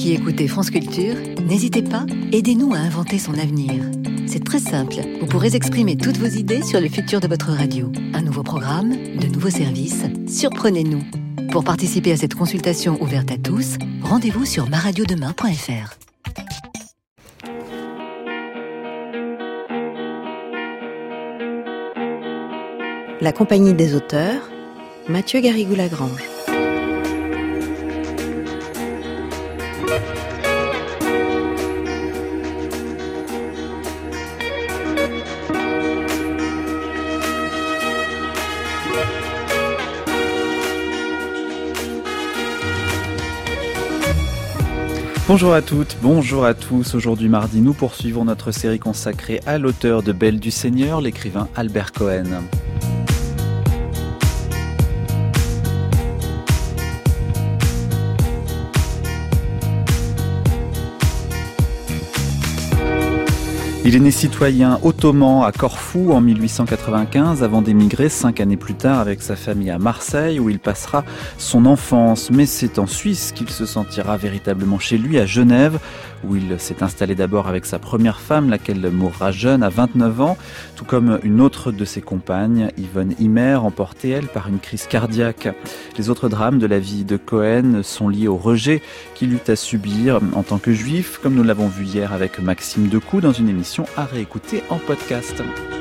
qui écoutez France Culture, n'hésitez pas, aidez-nous à inventer son avenir. C'est très simple, vous pourrez exprimer toutes vos idées sur le futur de votre radio. Un nouveau programme, de nouveaux services, surprenez-nous. Pour participer à cette consultation ouverte à tous, rendez-vous sur maradiodemain.fr. La compagnie des auteurs, Mathieu Garrigou-Lagrange. Bonjour à toutes, bonjour à tous. Aujourd'hui mardi, nous poursuivons notre série consacrée à l'auteur de Belle du Seigneur, l'écrivain Albert Cohen. Il est né citoyen ottoman à Corfou en 1895 avant d'émigrer 5 années plus tard avec sa famille à Marseille où il passera son enfance. Mais c'est en Suisse qu'il se sentira véritablement chez lui, à Genève, où il s'est installé d'abord avec sa première femme, laquelle mourra jeune à 29 ans, tout comme une autre de ses compagnes, Yvonne Himer, emportée elle par une crise cardiaque. Les autres drames de la vie de Cohen sont liés au rejet qu'il eut à subir en tant que juif, comme nous l'avons vu hier avec Maxime Decoux dans une émission à réécouter en podcast.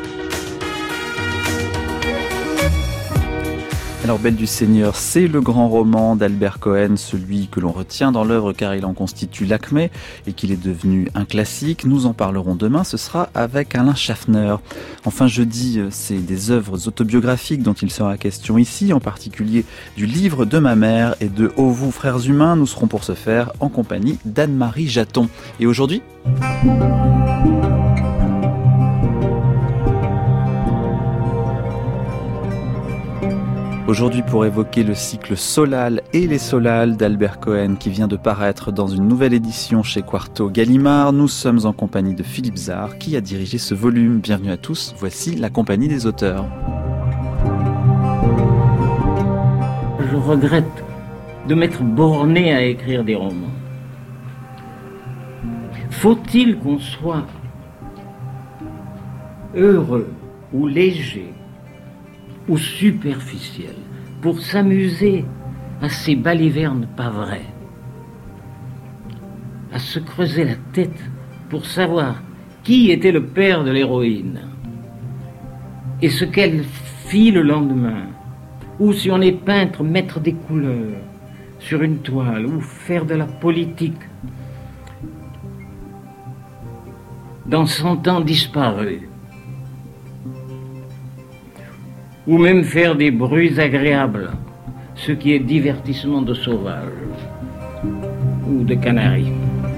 Alors Belle du Seigneur, c'est le grand roman d'Albert Cohen, celui que l'on retient dans l'œuvre car il en constitue l'acmé et qu'il est devenu un classique. Nous en parlerons demain, ce sera avec Alain Schaffner. Enfin jeudi, c'est des œuvres autobiographiques dont il sera question ici, en particulier du livre de ma mère et de Ô vous frères humains. Nous serons pour ce faire en compagnie d'Anne-Marie Jaton. Et aujourd'hui Aujourd'hui, pour évoquer le cycle Solal et les Solal d'Albert Cohen qui vient de paraître dans une nouvelle édition chez Quarto Gallimard, nous sommes en compagnie de Philippe Zard qui a dirigé ce volume. Bienvenue à tous, voici la compagnie des auteurs. Je regrette de m'être borné à écrire des romans. Faut-il qu'on soit heureux ou léger ou superficiel pour s'amuser à ces balivernes pas vraies, à se creuser la tête pour savoir qui était le père de l'héroïne et ce qu'elle fit le lendemain, ou si on est peintre, mettre des couleurs sur une toile ou faire de la politique dans 100 ans disparus, ou même faire des bruits agréables, ce qui est divertissement de sauvage ou de canaris.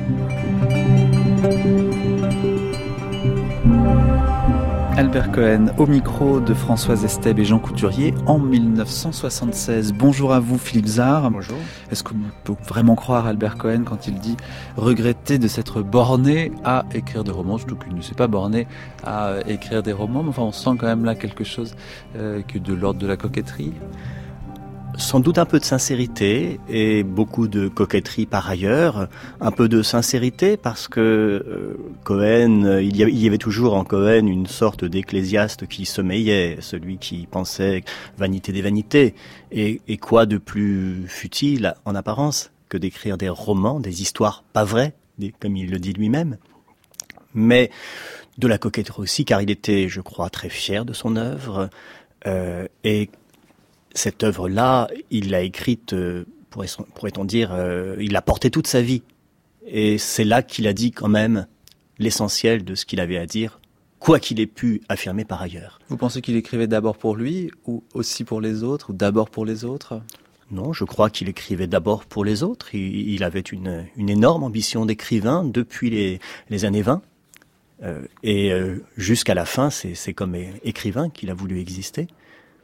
Albert Cohen au micro de Françoise Estèbe et Jean Couturier en 1976. Bonjour à vous Philippe Zard. Bonjour. Est-ce qu'on peut vraiment croire Albert Cohen quand il dit regretter de s'être borné à écrire des romans, surtout qu'il ne s'est pas borné à écrire des romans, mais enfin on sent quand même là quelque chose que de l'ordre de la coquetterie. Sans doute un peu de sincérité et beaucoup de coquetterie par ailleurs. Un peu de sincérité parce que Cohen, il y avait toujours en Cohen une sorte d'ecclésiaste qui sommeillait, celui qui pensait vanité des vanités. Et quoi de plus futile en apparence que d'écrire des romans, des histoires pas vraies, comme il le dit lui-même. Mais de la coquetterie aussi, car il était, je crois, très fier de son œuvre et cette œuvre-là, il l'a écrite, pourrait-on dire, il l'a portée toute sa vie. Et c'est là qu'il a dit quand même l'essentiel de ce qu'il avait à dire, quoi qu'il ait pu affirmer par ailleurs. Vous pensez qu'il écrivait d'abord pour lui, ou aussi pour les autres, ou d'abord pour les autres ? Non, je crois qu'il écrivait d'abord pour les autres. Il avait une énorme ambition d'écrivain depuis les années 20. Jusqu'à la fin, c'est comme écrivain qu'il a voulu exister.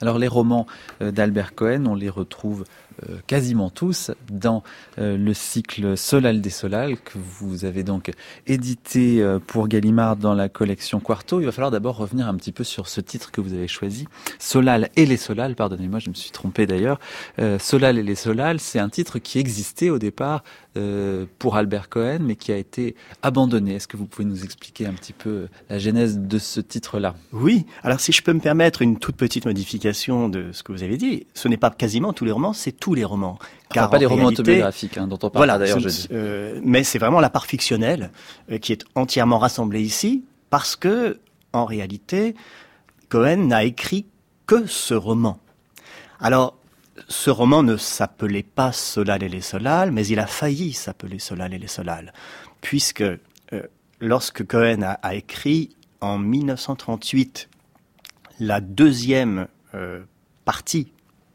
Alors les romans d'Albert Cohen, on les retrouve quasiment tous dans le cycle Solal des Solal que vous avez donc édité pour Gallimard dans la collection Quarto. Il va falloir d'abord revenir un petit peu sur ce titre que vous avez choisi, Solal et les Solal, pardonnez-moi, je me suis trompé d'ailleurs. Solal et les Solal, c'est un titre qui existait au départ pour Albert Cohen, mais qui a été abandonné. Est-ce que vous pouvez nous expliquer un petit peu la genèse de ce titre-là ? Oui, alors si je peux me permettre une toute petite modification de ce que vous avez dit, ce n'est pas quasiment tous les romans, c'est tous les romans. Car pas les romans autobiographiques dont on parle d'ailleurs jeudi. Mais c'est vraiment la part fictionnelle qui est entièrement rassemblée ici, parce que, en réalité, Cohen n'a écrit que ce roman. Alors, ce roman ne s'appelait pas Solal et les Solal, mais il a failli s'appeler Solal et les Solal, puisque lorsque Cohen a écrit en 1938 la deuxième partie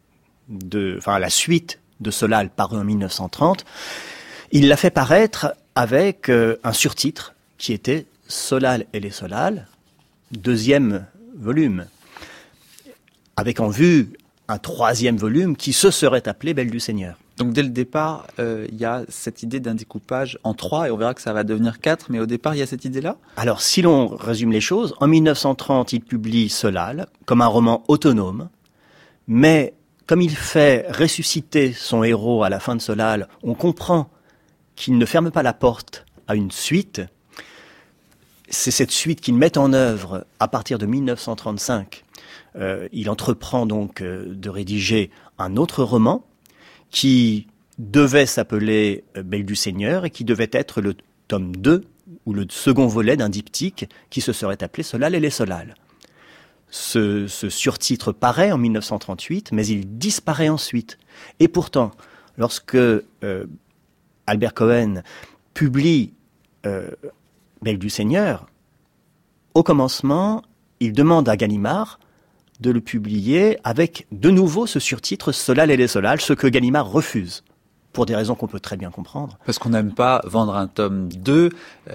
la suite de Solal paru en 1930, il l'a fait paraître avec un surtitre qui était Solal et les Solal, deuxième volume, avec en vue un troisième volume qui se serait appelé Belle du Seigneur. Donc dès le départ, il y a cette idée d'un découpage en 3, et on verra que ça va devenir 4, mais au départ, il y a cette idée-là ? Alors, si l'on résume les choses, en 1930, il publie Solal comme un roman autonome, mais comme il fait ressusciter son héros à la fin de Solal, on comprend qu'il ne ferme pas la porte à une suite. C'est cette suite qu'il met en œuvre à partir de 1935. Il entreprend donc de rédiger un autre roman qui devait s'appeler Belle du Seigneur et qui devait être le tome 2 ou le second volet d'un diptyque qui se serait appelé Solal et les Solal. Ce surtitre paraît en 1938, mais il disparaît ensuite. Et pourtant, lorsque Albert Cohen publie Belle du Seigneur, au commencement, il demande à Gallimard de le publier avec de nouveau ce surtitre Solal et les Solal, ce que Gallimard refuse, pour des raisons qu'on peut très bien comprendre. Parce qu'on n'aime pas vendre un tome 2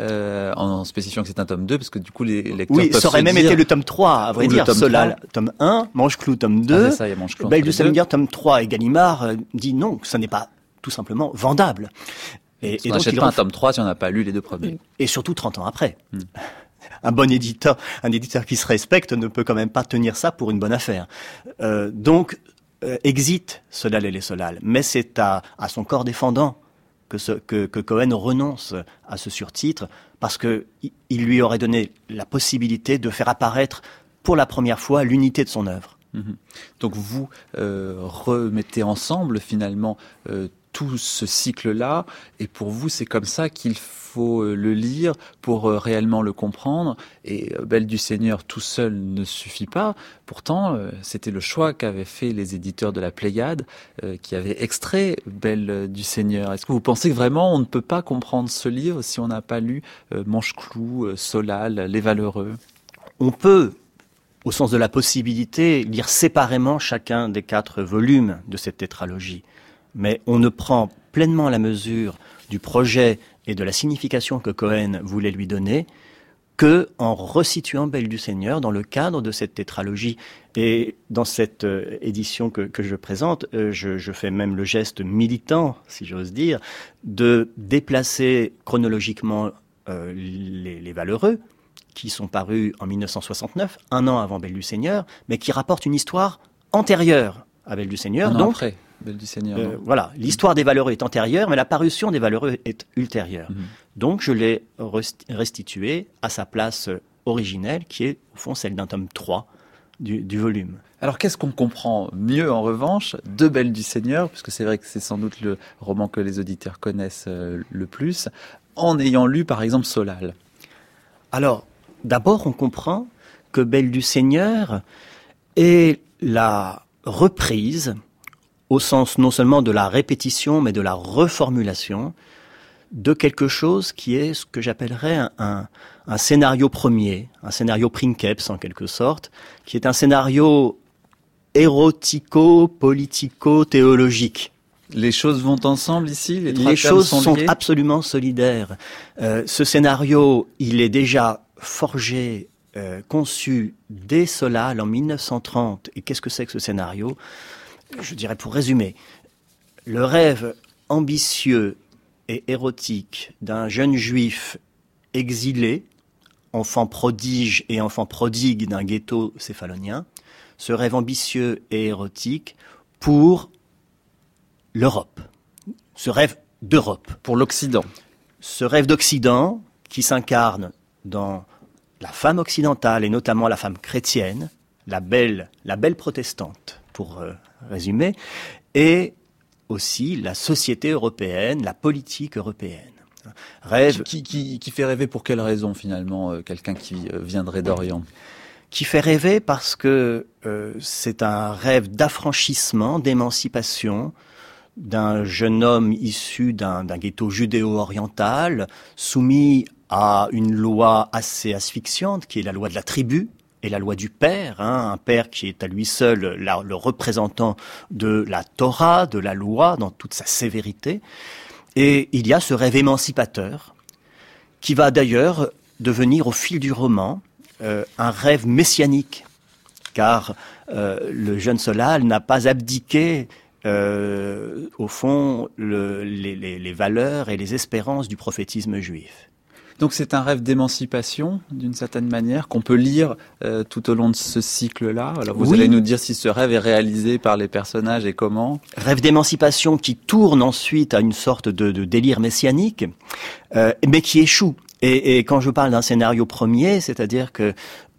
en spécifiant que c'est un tome 2, parce que du coup les lecteurs peuvent ça aurait même été le tome 3, à vrai dire. Solal, tome 1, Manche-Clou, tome 2, Belle du Seigneur, tome 3. Et Gallimard dit non, ça n'est pas tout simplement vendable. Et on n'achète pas un tome 3 si on n'a pas lu les deux premiers. Et surtout 30 ans après. Un bon éditeur, un éditeur qui se respecte ne peut quand même pas tenir ça pour une bonne affaire. Donc, exit Solal et les Solal. Mais c'est à son corps défendant que Cohen renonce à ce surtitre, parce que il lui aurait donné la possibilité de faire apparaître pour la première fois l'unité de son œuvre. Donc vous remettez ensemble finalement tout ce cycle-là, et pour vous c'est comme ça qu'il faut le lire pour réellement le comprendre, et Belle du Seigneur tout seul ne suffit pas. Pourtant c'était le choix qu'avaient fait les éditeurs de la Pléiade qui avaient extrait Belle du Seigneur. Est-ce que vous pensez que vraiment on ne peut pas comprendre ce livre si on n'a pas lu Manche-Clou, Solal, Les Valeureux ? On peut, au sens de la possibilité, lire séparément chacun des 4 volumes de cette tétralogie. Mais on ne prend pleinement la mesure du projet et de la signification que Cohen voulait lui donner que en resituant Belle du Seigneur dans le cadre de cette tétralogie. Et dans cette édition que je présente, je fais même le geste militant, si j'ose dire, de déplacer chronologiquement les Valeureux, qui sont parus en 1969, un an avant Belle du Seigneur, mais qui rapportent une histoire antérieure à Belle du Seigneur. Un an après Belle du Seigneur. Voilà, l'histoire des Valeureux est antérieure, mais la parution des Valeureux est ultérieure. Donc je l'ai restitué à sa place originelle, qui est au fond celle d'un tome 3 du volume. Alors qu'est-ce qu'on comprend mieux en revanche de Belle du Seigneur, puisque c'est vrai que c'est sans doute le roman que les auditeurs connaissent le plus, en ayant lu par exemple Solal? Alors, d'abord on comprend que Belle du Seigneur est la reprise, au sens non seulement de la répétition, mais de la reformulation de quelque chose qui est ce que j'appellerais un scénario premier, un scénario princeps en quelque sorte, qui est un scénario érotico-politico-théologique. Les choses vont ensemble ici? Les choses sont absolument solidaires. Ce scénario, il est déjà forgé conçu dès Solal en 1930. Et qu'est-ce que c'est que ce scénario ? Je dirais, pour résumer, le rêve ambitieux et érotique d'un jeune juif exilé, enfant prodige et enfant prodigue d'un ghetto céphalonien, ce rêve ambitieux et érotique pour l'Europe, ce rêve d'Europe. Pour l'Occident. Ce rêve d'Occident qui s'incarne dans la femme occidentale et notamment la femme chrétienne, la belle protestante, pour résumer, et aussi la société européenne, la politique européenne. Rêve qui fait rêver pour quelle raison finalement quelqu'un qui viendrait d'Orient ? Qui fait rêver parce que c'est un rêve d'affranchissement, d'émancipation d'un jeune homme issu d'un ghetto judéo-oriental, soumis à une loi assez asphyxiante, qui est la loi de la tribu et la loi du père, un père qui est à lui seul le représentant de la Torah, de la loi, dans toute sa sévérité. Et il y a ce rêve émancipateur, qui va d'ailleurs devenir au fil du roman un rêve messianique, car le jeune Solal n'a pas abdiqué au fond les valeurs et les espérances du prophétisme juif. Donc c'est un rêve d'émancipation, d'une certaine manière, qu'on peut lire tout au long de ce cycle-là. Alors vous allez nous dire si ce rêve est réalisé par les personnages et comment. Rêve d'émancipation qui tourne ensuite à une sorte de délire messianique, mais qui échoue. Et quand je parle d'un scénario premier, c'est-à-dire que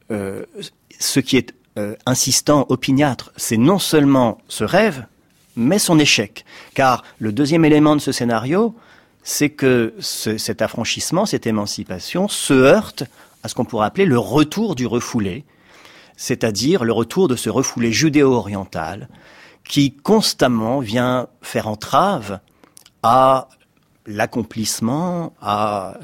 ce qui est insistant, opiniâtre, c'est non seulement ce rêve, mais son échec. Car le deuxième élément de ce scénario, c'est que cet affranchissement, cette émancipation se heurte à ce qu'on pourrait appeler le retour du refoulé, c'est-à-dire le retour de ce refoulé judéo-oriental qui constamment vient faire entrave à l'accomplissement, à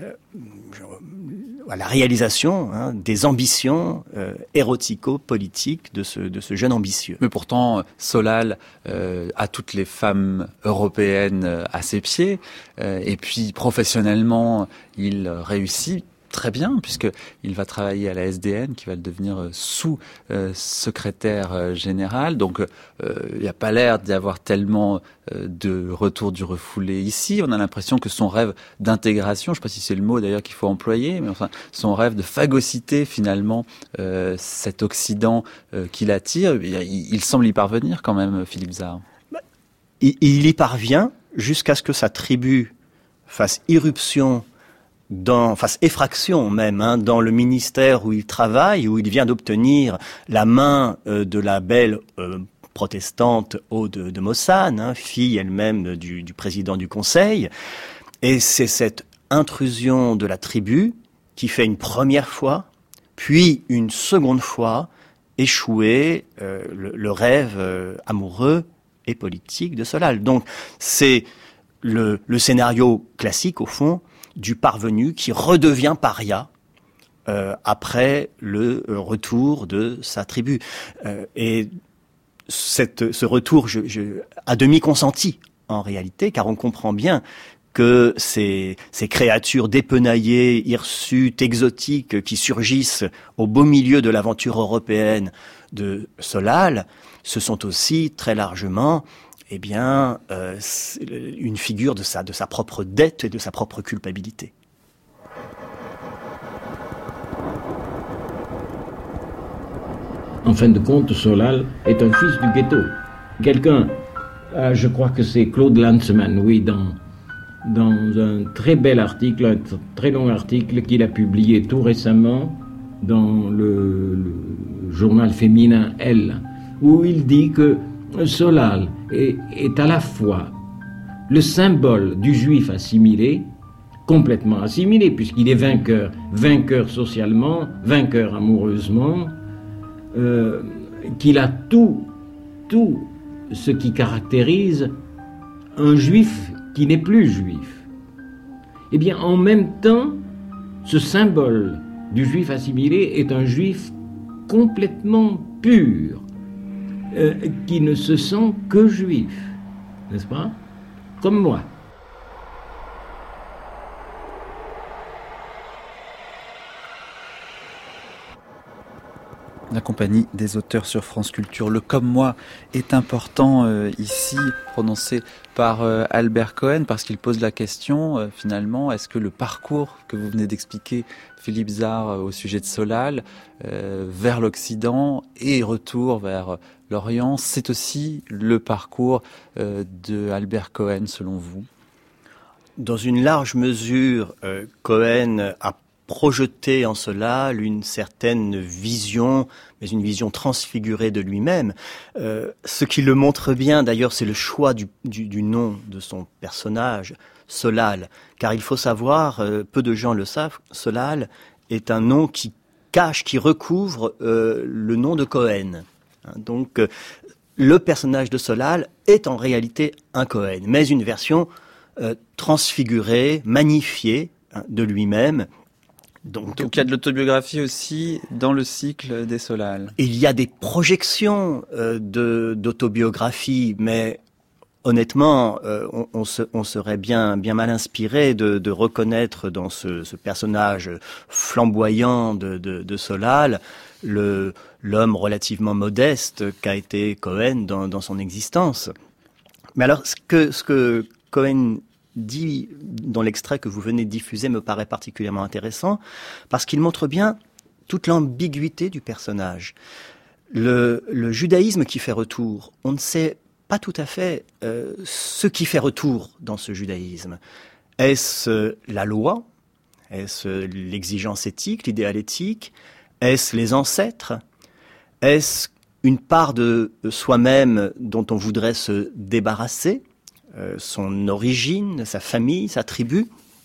la réalisation des ambitions érotico-politiques de ce jeune ambitieux. Mais pourtant, Solal a toutes les femmes européennes à ses pieds, et puis professionnellement, il réussit très bien, puisqu'il va travailler à la SDN, qui va le devenir sous-secrétaire général. Donc, il n'y a pas l'air d'y avoir tellement de retour du refoulé ici. On a l'impression que son rêve d'intégration, je ne sais pas si c'est le mot d'ailleurs qu'il faut employer, mais enfin, son rêve de phagocyter finalement cet Occident qui l'attire, il semble y parvenir quand même, Philippe Zard. Il y parvient jusqu'à ce que sa tribu fasse irruption fasse effraction même, dans le ministère où il travaille, où il vient d'obtenir la main de la belle protestante Aude de Mossane, fille elle-même du président du conseil. Et c'est cette intrusion de la tribu qui fait une première fois, puis une seconde fois, échouer le rêve amoureux et politique de Solal. Donc c'est le scénario classique, au fond, du parvenu qui redevient paria après le retour de sa tribu. Et ce retour à demi consenti, en réalité, car on comprend bien que ces créatures dépenaillées, hirsutes, exotiques, qui surgissent au beau milieu de l'aventure européenne de Solal, ce sont aussi très largement une figure de sa propre dette et de sa propre culpabilité. En fin de compte, Solal est un fils du ghetto. Quelqu'un, je crois que c'est Claude Lanzmann, oui, dans un très bel article, un très long article qu'il a publié tout récemment dans le journal féminin Elle, où il dit que Solal est à la fois le symbole du juif assimilé, complètement assimilé, puisqu'il est vainqueur socialement, vainqueur amoureusement, qu'il a tout ce qui caractérise un juif qui n'est plus juif. Eh bien, en même temps, ce symbole du juif assimilé est un juif complètement pur, qui ne se sent que juif, n'est-ce pas? Comme moi. La compagnie des auteurs sur France Culture. Le comme moi est important ici, prononcé par Albert Cohen, parce qu'il pose la question, finalement, est-ce que le parcours que vous venez d'expliquer, Philippe Zard, au sujet de Solal, vers l'Occident et retour vers l'Orient, c'est aussi le parcours de Albert Cohen, selon vous? Dans une large mesure, Cohen a projeté en Solal une certaine vision, mais une vision transfigurée de lui-même. Ce qui le montre bien, d'ailleurs, c'est le choix du nom de son personnage, Solal. Car il faut savoir, peu de gens le savent, Solal est un nom qui cache, qui recouvre le nom de Cohen. Donc, le personnage de Solal est en réalité un Cohen, mais une version transfigurée, magnifiée de lui-même. Donc il y a de l'autobiographie aussi dans le cycle des Solal. Il y a des projections d'autobiographie, mais honnêtement, on serait bien mal inspiré de reconnaître dans ce personnage flamboyant de Solal l'homme relativement modeste qu'a été Cohen dans son existence. Mais alors, ce que Cohen dit dans l'extrait que vous venez de diffuser me paraît particulièrement intéressant parce qu'il montre bien toute l'ambiguïté du personnage. Le judaïsme qui fait retour, on ne sait pas tout à fait ce qui fait retour dans ce judaïsme. Est-ce la loi? Est-ce l'exigence éthique, l'idéal éthique? Est-ce les ancêtres? Est-ce une part de soi-même dont on voudrait se débarrasser? Son origine, sa famille, sa tribu.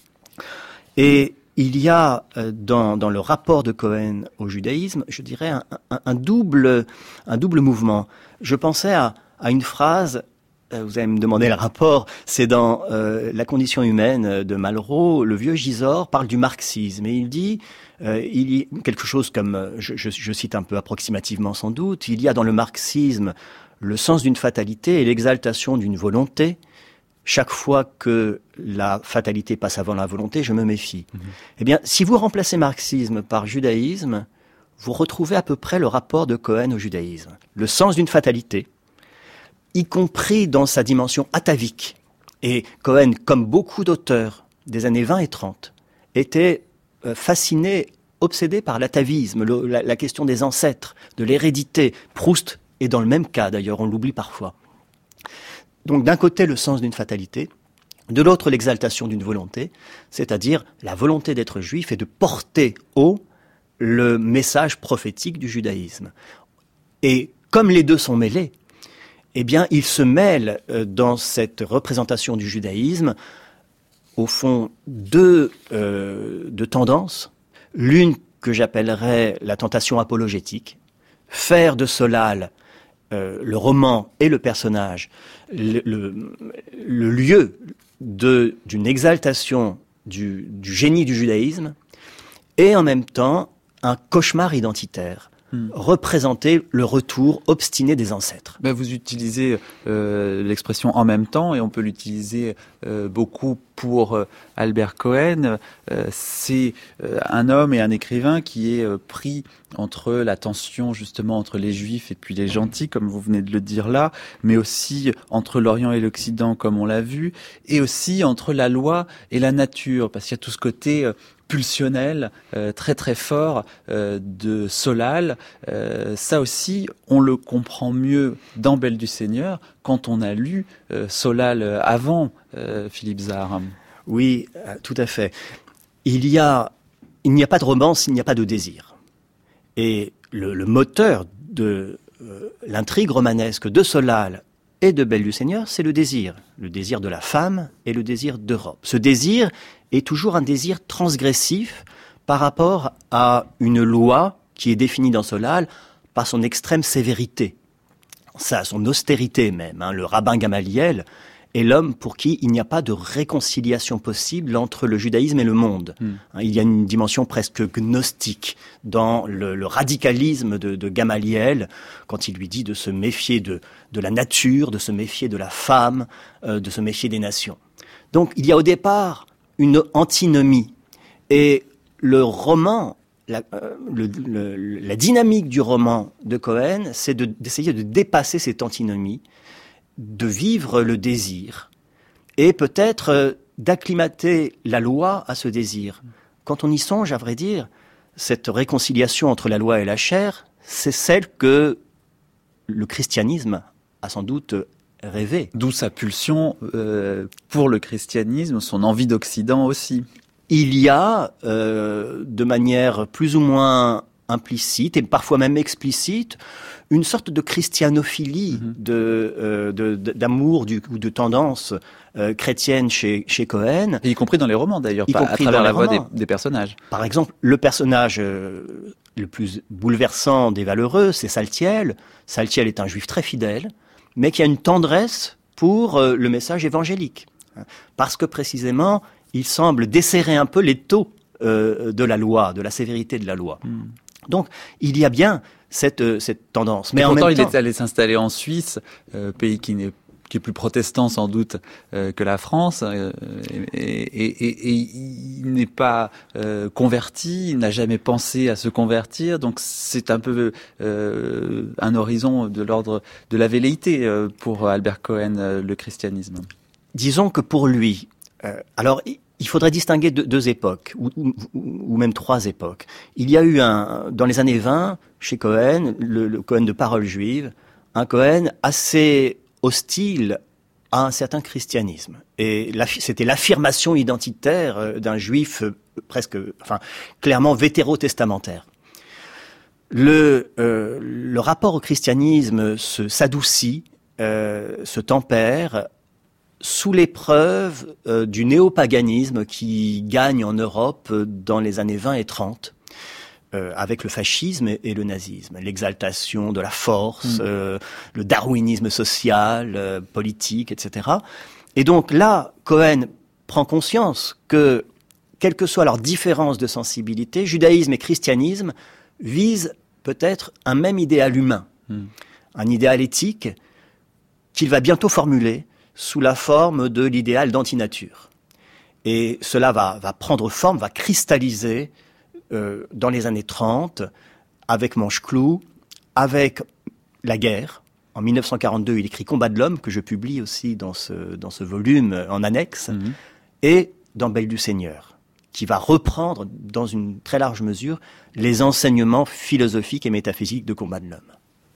Et il y a dans le rapport de Cohen au judaïsme, je dirais, un double mouvement. Je pensais à une phrase, vous allez me demander le rapport, c'est dans La condition humaine de Malraux, le vieux Gisors parle du marxisme, et il dit, il y a quelque chose comme, je cite un peu approximativement sans doute, il y a dans le marxisme le sens d'une fatalité et l'exaltation d'une volonté. Chaque fois que la fatalité passe avant la volonté, je me méfie. Eh bien, si vous remplacez marxisme par judaïsme, vous retrouvez à peu près le rapport de Cohen au judaïsme. Le sens d'une fatalité, y compris dans sa dimension atavique. Et Cohen, comme beaucoup d'auteurs des années 20 et 30, était fasciné, obsédé par l'atavisme, la question des ancêtres, de l'hérédité. Proust est dans le même cas, d'ailleurs, on l'oublie parfois. Donc d'un côté le sens d'une fatalité, de l'autre l'exaltation d'une volonté, c'est-à-dire la volonté d'être juif et de porter haut le message prophétique du judaïsme. Et comme les deux sont mêlés, eh bien ils se mêlent dans cette représentation du judaïsme, au fond, deux tendances. L'une que j'appellerais la tentation apologétique, faire de Solal le roman et le personnage, le lieu d'une exaltation du génie du judaïsme, et en même temps un cauchemar identitaire. Représenter le retour obstiné des ancêtres. Vous utilisez l'expression en même temps, et on peut l'utiliser beaucoup pour Albert Cohen. C'est un homme et un écrivain qui est pris entre la tension justement entre les juifs et puis les gentils, comme vous venez de le dire là, mais aussi entre l'Orient et l'Occident, comme on l'a vu, et aussi entre la loi et la nature, parce qu'il y a tout ce côté pulsionnel, très très fort de Solal. Ça aussi, on le comprend mieux dans Belle du Seigneur quand on a lu Solal avant Philippe Zard. Oui, tout à fait. Il n'y a pas de romance, il n'y a pas de désir. Et le moteur de l'intrigue romanesque de Solal et de Belle du Seigneur, c'est le désir de la femme et le désir d'Europe. Ce désir est toujours un désir transgressif par rapport à une loi qui est définie dans Solal par son extrême sévérité, son austérité même. Le rabbin Gamaliel est l'homme pour qui il n'y a pas de réconciliation possible entre le judaïsme et le monde. Il y a une dimension presque gnostique dans le radicalisme de Gamaliel, quand il lui dit de se méfier de la nature, de se méfier de la femme, de se méfier des nations. Donc il y a au départ une antinomie. Et le roman la dynamique du roman de Cohen, c'est d'essayer de dépasser cette antinomie, de vivre le désir, et peut-être d'acclimater la loi à ce désir. Quand on y songe, à vrai dire, cette réconciliation entre la loi et la chair, c'est celle que le christianisme a sans doute rêvé. D'où sa pulsion pour le christianisme, son envie d'Occident aussi. Il y a, de manière plus ou moins implicite et parfois même explicite, une sorte de christianophilie, d'amour ou de tendance chrétienne chez Cohen. Et y compris dans les romans d'ailleurs, à travers la voix des personnages. Par exemple, le personnage le plus bouleversant des Valeureux, c'est Saltiel. Saltiel est un juif très fidèle, mais qui a une tendresse pour le message évangélique. Parce que précisément, il semble desserrer un peu l'étau de la loi, de la sévérité de la loi. Donc, il y a bien cette tendance. Mais pourtant, il est allé s'installer en Suisse, pays qui est plus protestant sans doute que la France, et il n'est pas converti, il n'a jamais pensé à se convertir, donc c'est un peu un horizon de l'ordre de la velléité pour Albert Cohen, le christianisme. Disons que pour lui, alors il faudrait distinguer deux époques, ou même trois époques. Il y a eu dans les années 20, chez Cohen, le Cohen de Parole juive, un Cohen assez hostile à un certain christianisme. Et c'était l'affirmation identitaire d'un juif clairement vétérotestamentaire. Le rapport au christianisme s'adoucit, se tempère, sous l'épreuve du néopaganisme qui gagne en Europe dans les années 20 et 30, avec le fascisme et le nazisme, l'exaltation de la force, le darwinisme social, politique, etc. Et donc là, Cohen prend conscience que, quelle que soit leur différence de sensibilité, judaïsme et christianisme visent peut-être un même idéal humain, un idéal éthique qu'il va bientôt formuler sous la forme de l'idéal d'antinature. Et cela va prendre forme, va cristalliser dans les années 30, avec Mancheclou, avec la guerre. En 1942, il écrit Combat de l'homme, que je publie aussi dans ce volume en annexe, et dans Belle du Seigneur, qui va reprendre, dans une très large mesure, les enseignements philosophiques et métaphysiques de Combat de l'homme.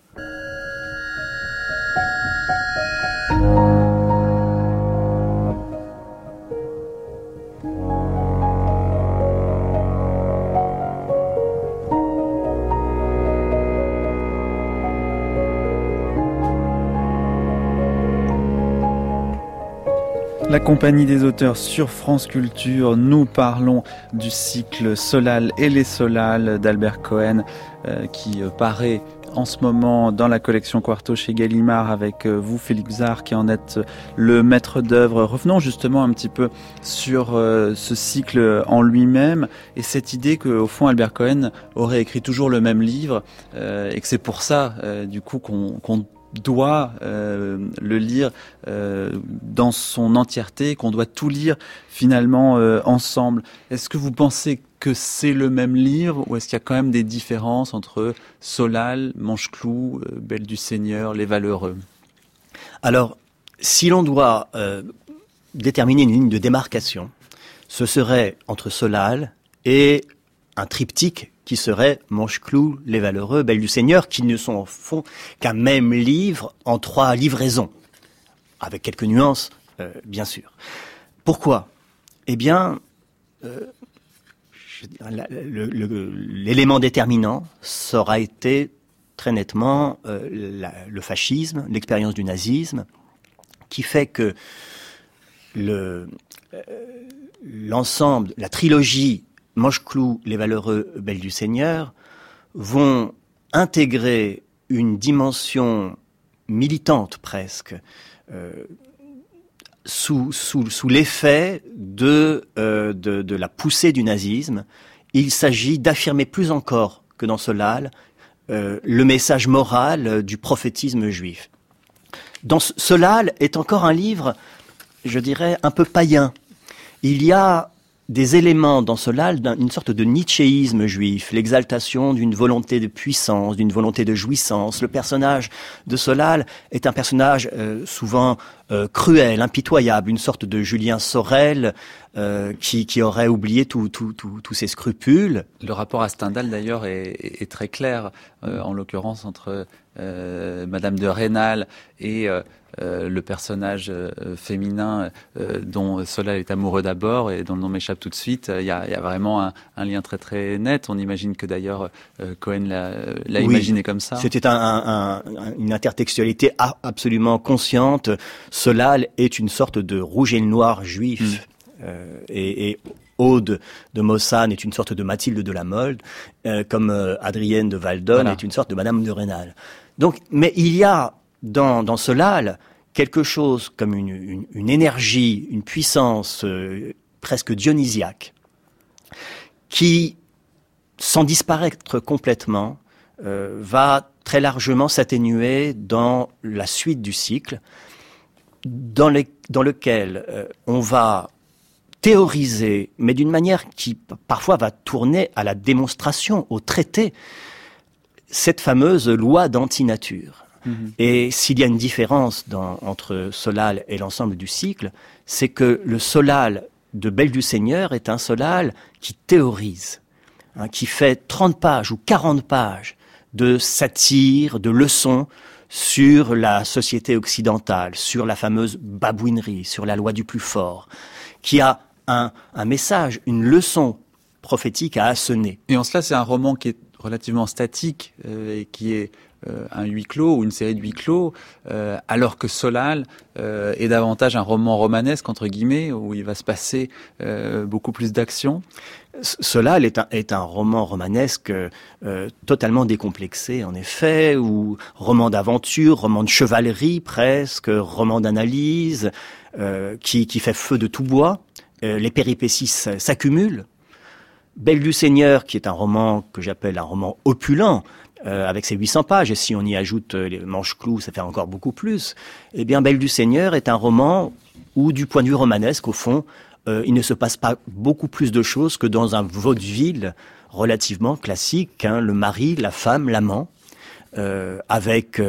La Compagnie des auteurs sur France Culture, nous parlons du cycle Solal et les Solal d'Albert Cohen qui paraît en ce moment dans la collection Quarto chez Gallimard avec vous, Philippe Zard, qui en êtes le maître d'œuvre. Revenons justement un petit peu sur ce cycle en lui-même et cette idée qu'au fond Albert Cohen aurait écrit toujours le même livre et que c'est pour ça du coup qu'on doit le lire dans son entièreté, qu'on doit tout lire finalement ensemble. Est-ce que vous pensez que c'est le même livre ou est-ce qu'il y a quand même des différences entre Solal, Mancheclou, Belle du Seigneur, Les Valeureux ? Alors, si l'on doit déterminer une ligne de démarcation, ce serait entre Solal et un triptyque qui serait Mancheclou, Les Valeureux, Belle du Seigneur, qui ne sont au fond qu'un même livre en 3 livraisons, avec quelques nuances, bien sûr. Pourquoi ? Eh bien, l'élément déterminant, ça aura été très nettement le fascisme, l'expérience du nazisme, qui fait que l'ensemble, la trilogie Mancheclou, Les Valeureux, Belle du Seigneur vont intégrer une dimension militante presque sous l'effet de la poussée du nazisme. Il s'agit d'affirmer plus encore que dans Solal le message moral du prophétisme juif. Dans Solal est encore un livre, je dirais, un peu païen. Il y a des éléments dans Solal d'une sorte de nietzschéisme juif, l'exaltation d'une volonté de puissance, d'une volonté de jouissance. Le personnage de Solal est un personnage souvent cruel, impitoyable, une sorte de Julien Sorel qui aurait oublié tous ses scrupules. Le rapport à Stendhal d'ailleurs est très clair, en l'occurrence entre Madame de Rênal et le personnage féminin dont Solal est amoureux d'abord et dont le nom m'échappe tout de suite. Il y a vraiment un lien très très net. On imagine que d'ailleurs Cohen l'a imaginé comme ça. C'était une intertextualité absolument consciente. Solal est une sorte de rouge et noir juif. Et Aude de Mossane est une sorte de Mathilde de la Mole, comme Adrienne de Valdonne est une sorte de Madame de Rênal. Donc, mais il y a dans Solal quelque chose comme une énergie, une puissance presque dionysiaque, qui, sans disparaître complètement, va très largement s'atténuer dans la suite du cycle, dans lequel on va théoriser, mais d'une manière qui parfois va tourner à la démonstration, au traité, cette fameuse loi d'antinature. Et s'il y a une différence entre Solal et l'ensemble du cycle, c'est que le Solal de Belle du Seigneur est un Solal qui théorise, qui fait 30 pages ou 40 pages de satire, de leçons sur la société occidentale, sur la fameuse babouinerie, sur la loi du plus fort, qui a un message, une leçon prophétique à assonner. Et en cela, c'est un roman qui est relativement statique et qui est un huis clos ou une série de huis clos, alors que Solal est davantage un roman romanesque, entre guillemets, où il va se passer beaucoup plus d'action. Solal est un roman romanesque totalement décomplexé, en effet, ou roman d'aventure, roman de chevalerie presque, roman d'analyse, qui fait feu de tout bois. Les péripéties s'accumulent. Belle du Seigneur, qui est un roman que j'appelle un roman opulent, avec ses 800 pages, et si on y ajoute les manches-clous, ça fait encore beaucoup plus. Eh bien, Belle du Seigneur est un roman où, du point de vue romanesque, au fond, il ne se passe pas beaucoup plus de choses que dans un vaudeville relativement classique, le mari, la femme, l'amant, avec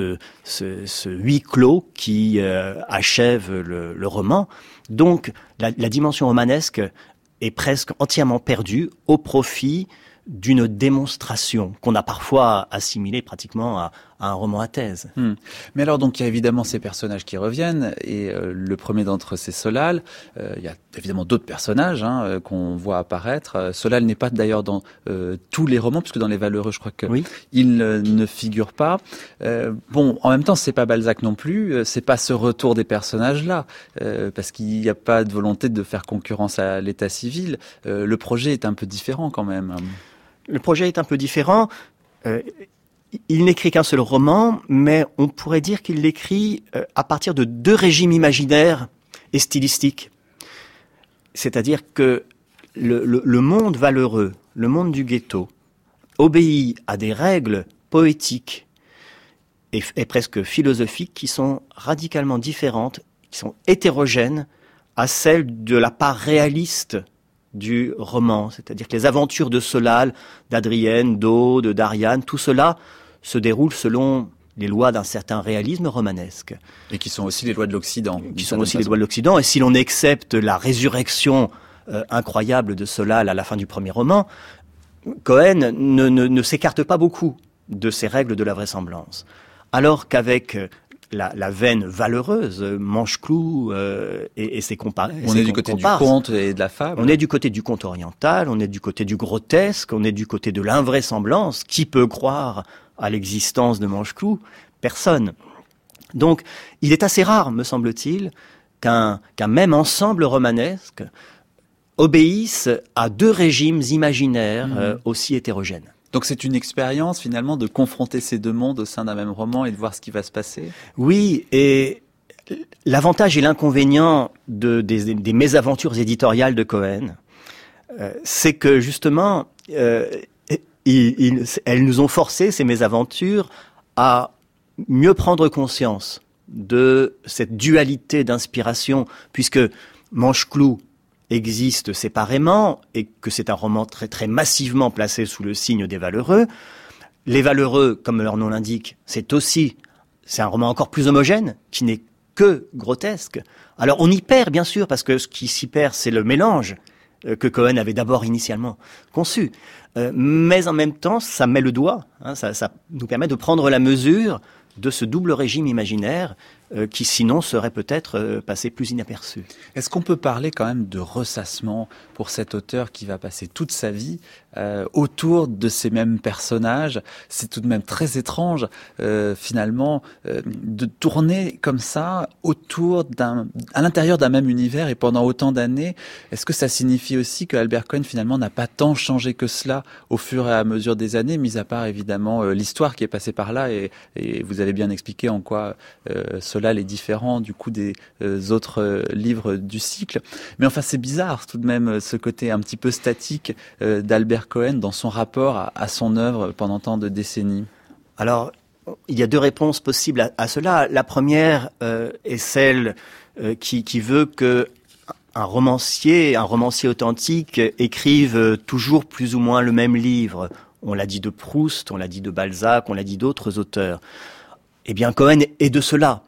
ce huis clos qui achève le roman. Donc, la dimension romanesque est presque entièrement perdue au profit d'une démonstration qu'on a parfois assimilée pratiquement à un roman à thèse. Mais alors donc il y a évidemment ces personnages qui reviennent et le premier d'entre eux c'est Solal. Il y a évidemment d'autres personnages qu'on voit apparaître. Solal n'est pas d'ailleurs dans tous les romans puisque dans Les Valeureux je crois que il ne figure pas. Bon, en même temps c'est pas Balzac non plus, c'est pas ce retour des personnages là parce qu'il n'y a pas de volonté de faire concurrence à l'état civil. Le projet est un peu différent quand même. Le projet est un peu différent. Il n'écrit qu'un seul roman, mais on pourrait dire qu'il l'écrit à partir de deux régimes imaginaires et stylistiques. C'est-à-dire que le monde valeureux, le monde du ghetto, obéit à des règles poétiques et presque philosophiques qui sont radicalement différentes, qui sont hétérogènes à celles de la part réaliste du roman, c'est-à-dire que les aventures de Solal, d'Adrienne, d'Aude, d'Ariane, tout cela se déroule selon les lois d'un certain réalisme romanesque. Et qui sont aussi les lois de l'Occident. Qui sont aussi les lois de l'Occident, et si l'on accepte la résurrection incroyable de Solal à la fin du premier roman, Cohen ne s'écarte pas beaucoup de ces règles de la vraisemblance. Alors qu'avec la veine valeureuse, Manche-Clou et ses comparaisons. On est du côté du conte et de la fable. On est du côté du conte oriental, on est du côté du grotesque, on est du côté de l'invraisemblance. Qui peut croire à l'existence de Manche-Clou ? Personne. Donc, il est assez rare, me semble-t-il, qu'un même ensemble romanesque obéisse à deux régimes imaginaires aussi hétérogènes. Donc c'est une expérience finalement de confronter ces deux mondes au sein d'un même roman et de voir ce qui va se passer. Oui, et l'avantage et l'inconvénient des mésaventures éditoriales de Cohen, c'est que justement, elles nous ont forcé, ces mésaventures, à mieux prendre conscience de cette dualité d'inspiration, puisque Manche-Clou existent séparément et que c'est un roman très très massivement placé sous le signe des Valeureux. Les Valeureux, comme leur nom l'indique, c'est un roman encore plus homogène, qui n'est que grotesque. Alors on y perd bien sûr, parce que ce qui s'y perd, c'est le mélange que Cohen avait d'abord initialement conçu. Mais en même temps, ça met le doigt, ça nous permet de prendre la mesure de ce double régime imaginaire qui sinon serait peut-être passé plus inaperçu. Est-ce qu'on peut parler quand même de ressassement pour cet auteur qui va passer toute sa vie autour de ces mêmes personnages? C'est tout de même très étrange finalement de tourner comme ça autour à l'intérieur d'un même univers et pendant autant d'années. Est-ce que ça signifie aussi que Albert Cohen finalement n'a pas tant changé que cela au fur et à mesure des années, mis à part évidemment l'histoire qui est passée par là et vous avez bien expliqué en quoi Solal est différent du coup des autres livres du cycle. Mais enfin c'est bizarre tout de même ce côté un petit peu statique d'Albert Cohen dans son rapport à son œuvre pendant tant de décennies. Alors il y a deux réponses possibles à cela. La première est celle qui veut que un romancier authentique écrive toujours plus ou moins le même livre. On l'a dit de Proust, on l'a dit de Balzac, on l'a dit d'autres auteurs. Eh bien, Cohen est de cela.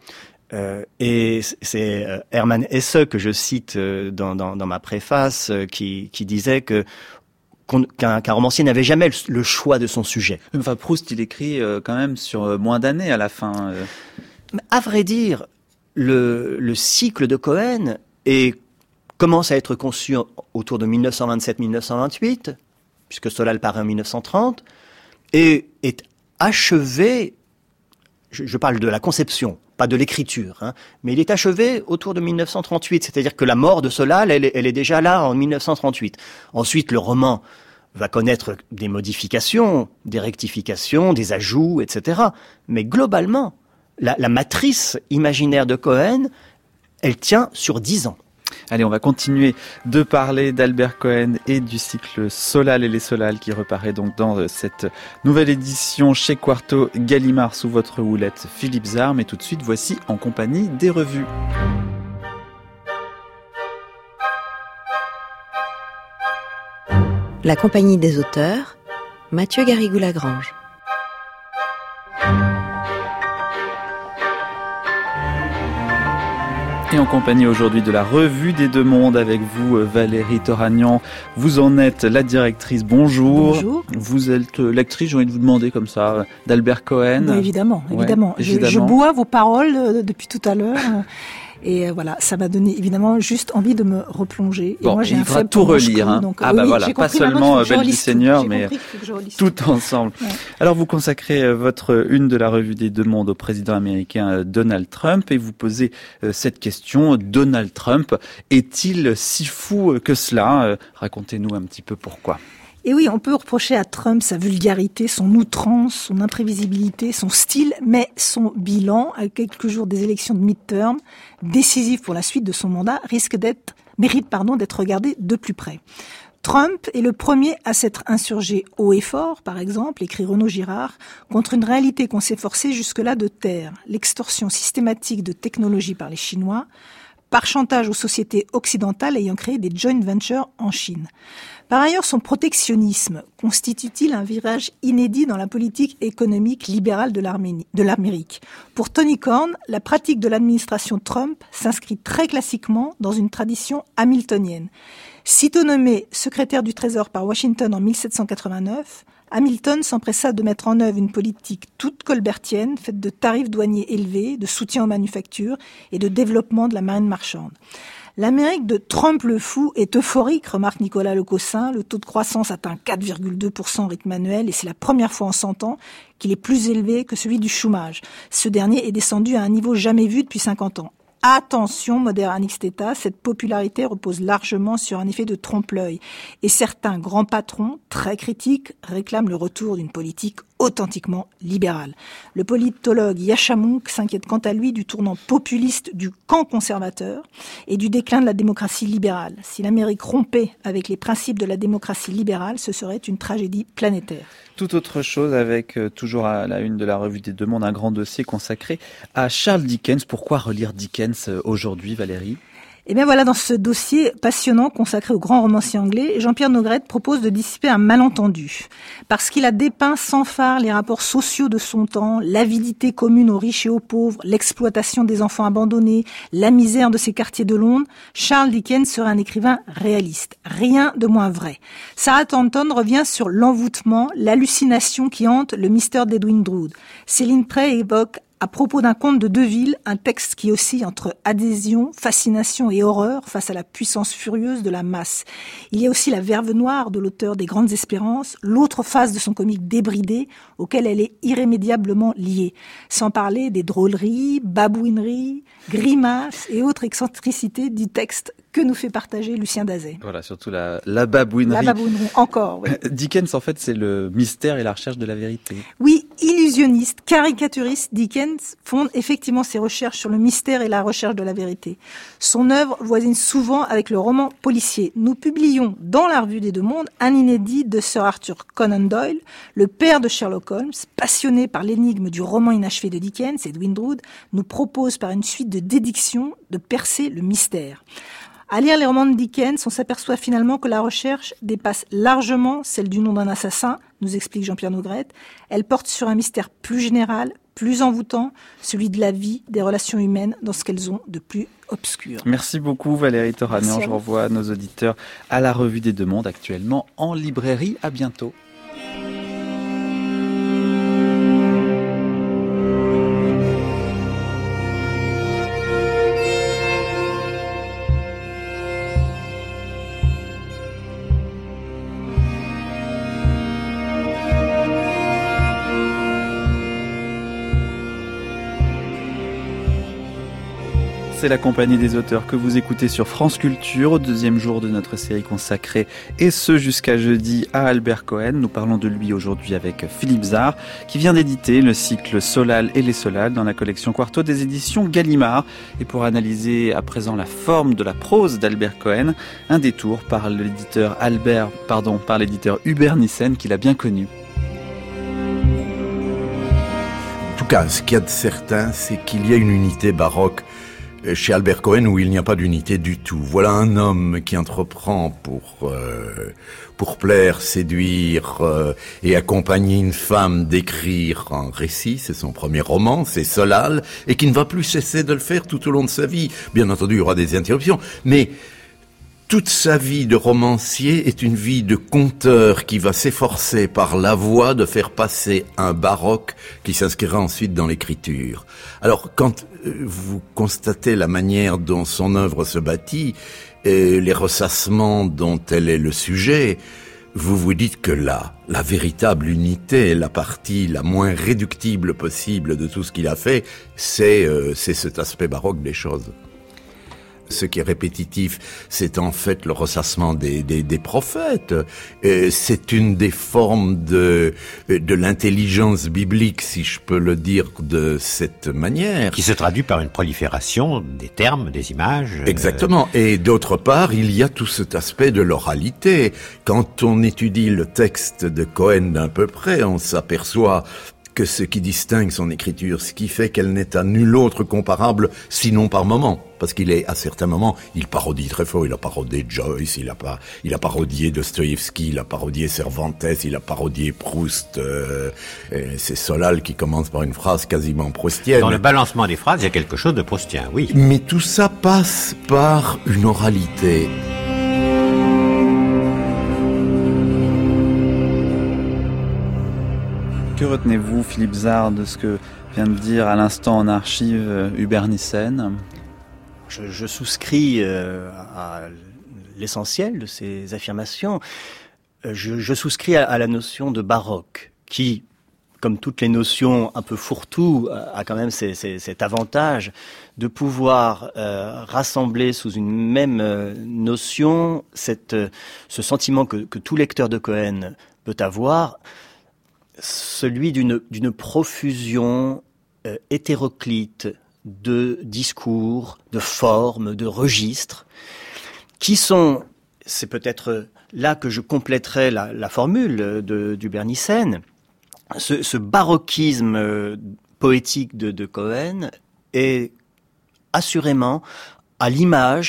Et c'est Hermann Hesse que je cite dans ma préface qui disait qu'un romancier n'avait jamais le choix de son sujet. Enfin, Proust, il écrit quand même sur moins d'années à la fin. À vrai dire, le cycle de Cohen commence à être conçu autour de 1927-1928, puisque Solal paraît en 1930, et est achevé, je parle de la conception, pas de l'écriture, mais il est achevé autour de 1938, c'est-à-dire que la mort de Solal, elle est déjà là en 1938. Ensuite, le roman va connaître des modifications, des rectifications, des ajouts, etc. Mais globalement, la matrice imaginaire de Cohen, elle tient sur 10 ans. Allez, on va continuer de parler d'Albert Cohen et du cycle Solal et les Solal qui reparaît donc dans cette nouvelle édition chez Quarto Gallimard sous votre houlette Philippe Zarr. Mais tout de suite, voici En compagnie des revues. La compagnie des auteurs, Mathieu Garrigou-Lagrange. Et en compagnie aujourd'hui de la Revue des Deux Mondes avec vous, Valérie Toragnan. Vous en êtes la directrice. Bonjour. Bonjour. Vous êtes lectrice, j'ai envie de vous demander comme ça, d'Albert Cohen. Oui, évidemment. Je bois vos paroles depuis tout à l'heure. Et voilà, ça m'a donné évidemment juste envie de me replonger. Bon, et moi, j'ai il faudra tout relire. Donc, oui, voilà, pas seulement Belle du Seigneur, mais tout ensemble. Ouais. Alors, vous consacrez votre une de la Revue des Deux Mondes au président américain Donald Trump et vous posez cette question. Donald Trump est-il si fou que cela? Racontez-nous un petit peu pourquoi. Et oui, on peut reprocher à Trump sa vulgarité, son outrance, son imprévisibilité, son style, mais son bilan, à quelques jours des élections de midterm, décisif pour la suite de son mandat, mérite d'être regardé de plus près. Trump est le premier à s'être insurgé haut et fort, par exemple, écrit Renaud Girard, contre une réalité qu'on s'efforçait jusque-là de taire, l'extorsion systématique de technologies par les Chinois, par chantage aux sociétés occidentales ayant créé des joint ventures en Chine. Par ailleurs, son protectionnisme constitue-t-il un virage inédit dans la politique économique libérale de l'Amérique? Pour Tony Korn, la pratique de l'administration Trump s'inscrit très classiquement dans une tradition hamiltonienne. Sitôt nommé secrétaire du Trésor par Washington en 1789, Hamilton s'empressa de mettre en œuvre une politique toute colbertienne, faite de tarifs douaniers élevés, de soutien aux manufactures et de développement de la marine marchande. L'Amérique de Trump le fou est euphorique, remarque Nicolas Lecossin. Le taux de croissance atteint 4,2% au rythme annuel et c'est la première fois en 100 ans qu'il est plus élevé que celui du chômage. Ce dernier est descendu à un niveau jamais vu depuis 50 ans. Attention, modère Anixteta, cette popularité repose largement sur un effet de trompe-l'œil. Et certains grands patrons, très critiques, réclament le retour d'une politique authentiquement libérale. Le politologue Yascha Mounk s'inquiète quant à lui du tournant populiste du camp conservateur et du déclin de la démocratie libérale. Si l'Amérique rompait avec les principes de la démocratie libérale, ce serait une tragédie planétaire. Tout autre chose avec, toujours à la une de la Revue des Deux Mondes, un grand dossier consacré à Charles Dickens. Pourquoi relire Dickens aujourd'hui, Valérie ? Et bien voilà, dans ce dossier passionnant consacré au grand romancier anglais, Jean-Pierre Nogrette propose de dissiper un malentendu. Parce qu'il a dépeint sans phare les rapports sociaux de son temps, l'avidité commune aux riches et aux pauvres, l'exploitation des enfants abandonnés, la misère de ces quartiers de Londres, Charles Dickens serait un écrivain réaliste. Rien de moins vrai. Sarah Thornton revient sur l'envoûtement, l'hallucination qui hante le mystère d'Edwin Drood. Céline Prey évoque à propos d'un conte de Deville, un texte qui oscille entre adhésion, fascination et horreur face à la puissance furieuse de la masse. Il y a aussi la verve noire de l'auteur des Grandes Espérances, l'autre face de son comique débridé, auquel elle est irrémédiablement liée. Sans parler des drôleries, babouineries, grimaces et autres excentricités du texte que nous fait partager Lucien Dazay. Voilà, surtout la babouinerie. La babouinerie, encore, oui. Dickens, en fait, c'est le mystère et la recherche de la vérité. Oui, illusionniste, caricaturiste, Dickens fonde effectivement ses recherches sur le mystère et la recherche de la vérité. Son œuvre voisine souvent avec le roman policier. Nous publions dans la Revue des Deux Mondes un inédit de Sir Arthur Conan Doyle, le père de Sherlock Holmes, passionné par l'énigme du roman inachevé de Dickens, Edwin Drood, nous propose par une suite de dédictions de percer le mystère. À lire les romans de Dickens, on s'aperçoit finalement que la recherche dépasse largement celle du nom d'un assassin, nous explique Jean-Pierre Nogrette. Elle porte sur un mystère plus général, plus envoûtant, celui de la vie, des relations humaines dans ce qu'elles ont de plus obscur. Merci beaucoup Valérie Toranian. Je renvoie nos auditeurs à la Revue des Deux Mondes, actuellement en librairie. À bientôt. C'est la compagnie des auteurs que vous écoutez sur France Culture au deuxième jour de notre série consacrée, et ce jusqu'à jeudi, à Albert Cohen. Nous parlons de lui aujourd'hui avec Philippe Zard, qui vient d'éditer le cycle Solal et les Solals dans la collection Quarto des éditions Gallimard. Et pour analyser à présent la forme de la prose d'Albert Cohen, un détour par l'éditeur Hubert Nissen, qu'il a bien connu. En tout cas, ce qu'il y a de certain, c'est qu'il y a une unité baroque chez Albert Cohen où il n'y a pas d'unité du tout. Voilà un homme qui entreprend pour plaire, séduire et accompagner une femme d'écrire un récit, c'est son premier roman, c'est Solal, et qui ne va plus cesser de le faire tout au long de sa vie. Bien entendu, il y aura des interruptions, mais toute sa vie de romancier est une vie de conteur qui va s'efforcer par la voix de faire passer un baroque qui s'inscrira ensuite dans l'écriture. Alors, quand vous constatez la manière dont son œuvre se bâtit, et les ressassements dont elle est le sujet, vous vous dites que là, la véritable unité, la partie la moins réductible possible de tout ce qu'il a fait, c'est cet aspect baroque des choses. Ce qui est répétitif, c'est en fait le ressassement des prophètes. C'est une des formes de l'intelligence biblique, si je peux le dire de cette manière. Qui se traduit par une prolifération des termes, des images. Exactement. Et d'autre part, il y a tout cet aspect de l'oralité. Quand on étudie le texte de Cohen d'un peu près, on s'aperçoit que ce qui distingue son écriture, ce qui fait qu'elle n'est à nul autre comparable, sinon par moments. Parce qu'il est, à certains moments, il parodie très fort. Il a parodié Joyce, il a parodié Dostoïevski, il a parodié Cervantes, il a parodié Proust. C'est Solal qui commence par une phrase quasiment proustienne. Dans le balancement des phrases, il y a quelque chose de proustien, oui. Mais tout ça passe par une oralité. Que retenez-vous, Philippe Zard, de ce que vient de dire à l'instant en archive Hubert Nissen ? Je souscris à l'essentiel de ces affirmations. Je souscris à la notion de baroque, qui, comme toutes les notions un peu fourre-tout, a quand même cet avantage de pouvoir rassembler sous une même notion ce sentiment que tout lecteur de Cohen peut avoir, celui d'une profusion hétéroclite de discours, de formes, de registres, qui sont, c'est peut-être là que je compléterai la formule d'Hubert Nissen, ce baroquisme poétique de Cohen est assurément à l'image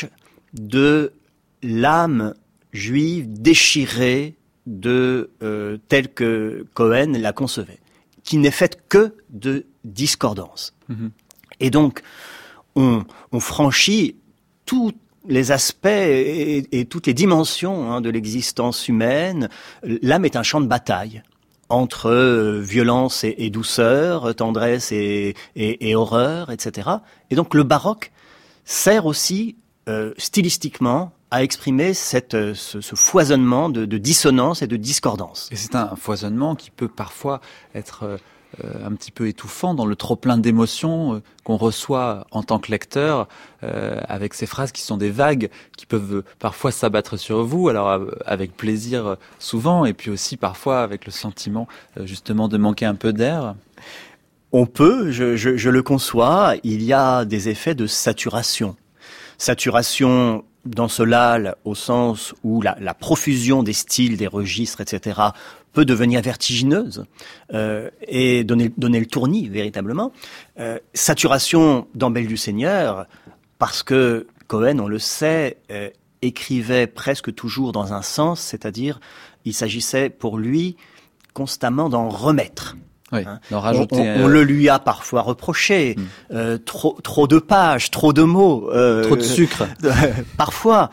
de l'âme juive déchirée telle que Cohen la concevait, qui n'est faite que de discordance. Et donc, on franchit tous les aspects et toutes les dimensions de l'existence humaine. L'âme est un champ de bataille entre violence et douceur, tendresse et horreur, etc. Et donc le baroque sert aussi stylistiquement à exprimer ce foisonnement de dissonance et de discordance. Et c'est un foisonnement qui peut parfois être un petit peu étouffant dans le trop-plein d'émotions qu'on reçoit en tant que lecteur, avec ces phrases qui sont des vagues, qui peuvent parfois s'abattre sur vous, alors avec plaisir souvent, et puis aussi parfois avec le sentiment justement de manquer un peu d'air. On peut, je le conçois, il y a des effets de saturation. Saturation dans ce lal, au sens où la profusion des styles, des registres, etc., peut devenir vertigineuse et donner le tournis, véritablement. Saturation dans Belle du Seigneur, parce que Cohen, on le sait, écrivait presque toujours dans un sens, c'est-à-dire il s'agissait pour lui constamment d'en remettre. Oui, d'en rajouter. On le lui a parfois reproché. Trop de pages, trop de mots. Trop de sucre. Parfois,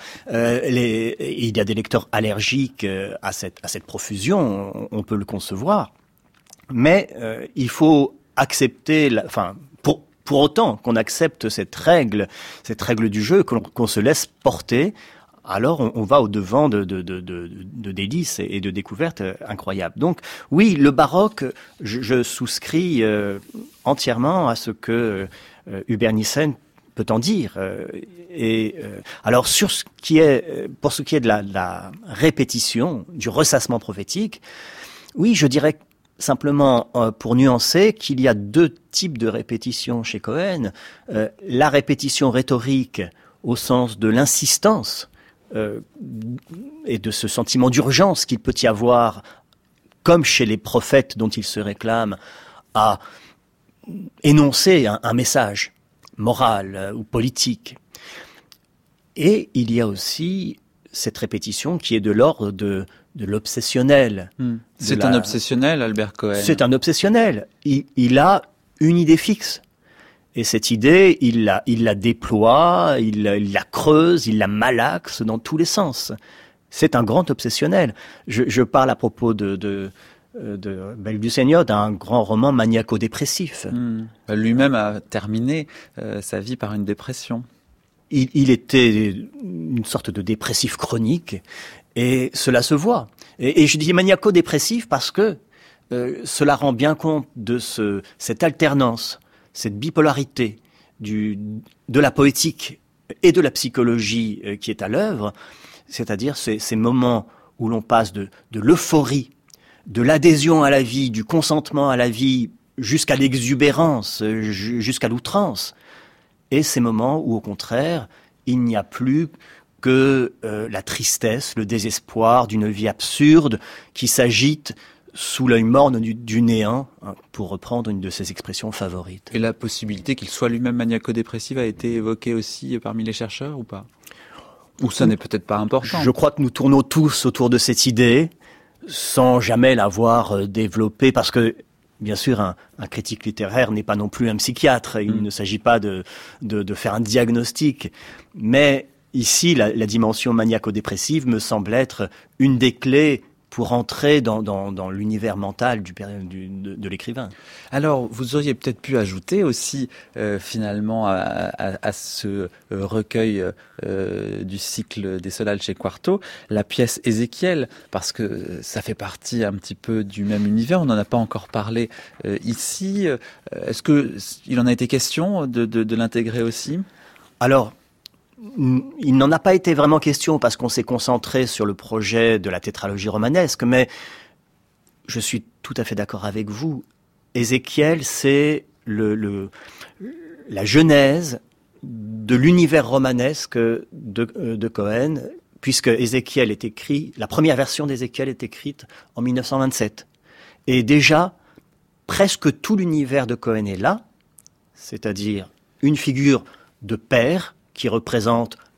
il y a des lecteurs allergiques à cette profusion, on peut le concevoir. Mais il faut accepter, pour autant qu'on accepte cette règle du jeu, qu'on se laisse porter, alors on va au-devant de délices et de découvertes incroyables. Donc oui, le baroque, je souscris entièrement à ce que Hubert Nissen peut en dire. Alors pour ce qui est de la répétition, du ressassement prophétique, oui, je dirais simplement, pour nuancer, qu'il y a deux types de répétition chez Cohen. La répétition rhétorique au sens de l'insistance, et de ce sentiment d'urgence qu'il peut y avoir, comme chez les prophètes dont il se réclame, à énoncer un message moral ou politique. Et il y a aussi cette répétition qui est de l'ordre de l'obsessionnel. C'est un obsessionnel, Albert Cohen. C'est un obsessionnel. Il a une idée fixe. Et cette idée, il la déploie, il la creuse, il la malaxe dans tous les sens. C'est un grand obsessionnel. Je parle à propos de Belle du Seigneur d'un grand roman maniaco-dépressif. Lui-même a terminé sa vie par une dépression. Il était une sorte de dépressif chronique, et cela se voit. Et je dis maniaco-dépressif parce que cela rend bien compte de cette alternance, cette bipolarité de la poétique et de la psychologie qui est à l'œuvre, c'est-à-dire ces moments où l'on passe de l'euphorie, de l'adhésion à la vie, du consentement à la vie, jusqu'à l'exubérance, jusqu'à l'outrance, et ces moments où, au contraire, il n'y a plus que la tristesse, le désespoir d'une vie absurde qui s'agite sous l'œil morne du néant, pour reprendre une de ses expressions favorites. Et la possibilité qu'il soit lui-même maniaco-dépressif a été évoquée aussi parmi les chercheurs ou pas ? Ou ça n'est peut-être pas important ? Je crois que nous tournons tous autour de cette idée, sans jamais l'avoir développée, parce que, bien sûr, un critique littéraire n'est pas non plus un psychiatre. Il ne s'agit pas de faire un diagnostic. Mais ici, la dimension maniaco-dépressive me semble être une des clés pour entrer dans l'univers mental de l'écrivain. Alors, vous auriez peut-être pu ajouter aussi, finalement, à ce recueil du cycle des Solal chez Quarto, la pièce Ézéchiel, parce que ça fait partie un petit peu du même univers. On n'en a pas encore parlé ici. Est-ce qu'il en a été question de l'intégrer aussi ? Alors, il n'en a pas été vraiment question parce qu'on s'est concentré sur le projet de la tétralogie romanesque, mais je suis tout à fait d'accord avec vous. Ézéchiel, c'est la genèse de l'univers romanesque de Cohen, puisque Ézéchiel est écrit, la première version d'Ézéchiel est écrite en 1927. Et déjà, presque tout l'univers de Cohen est là, c'est-à-dire une figure de père qui représente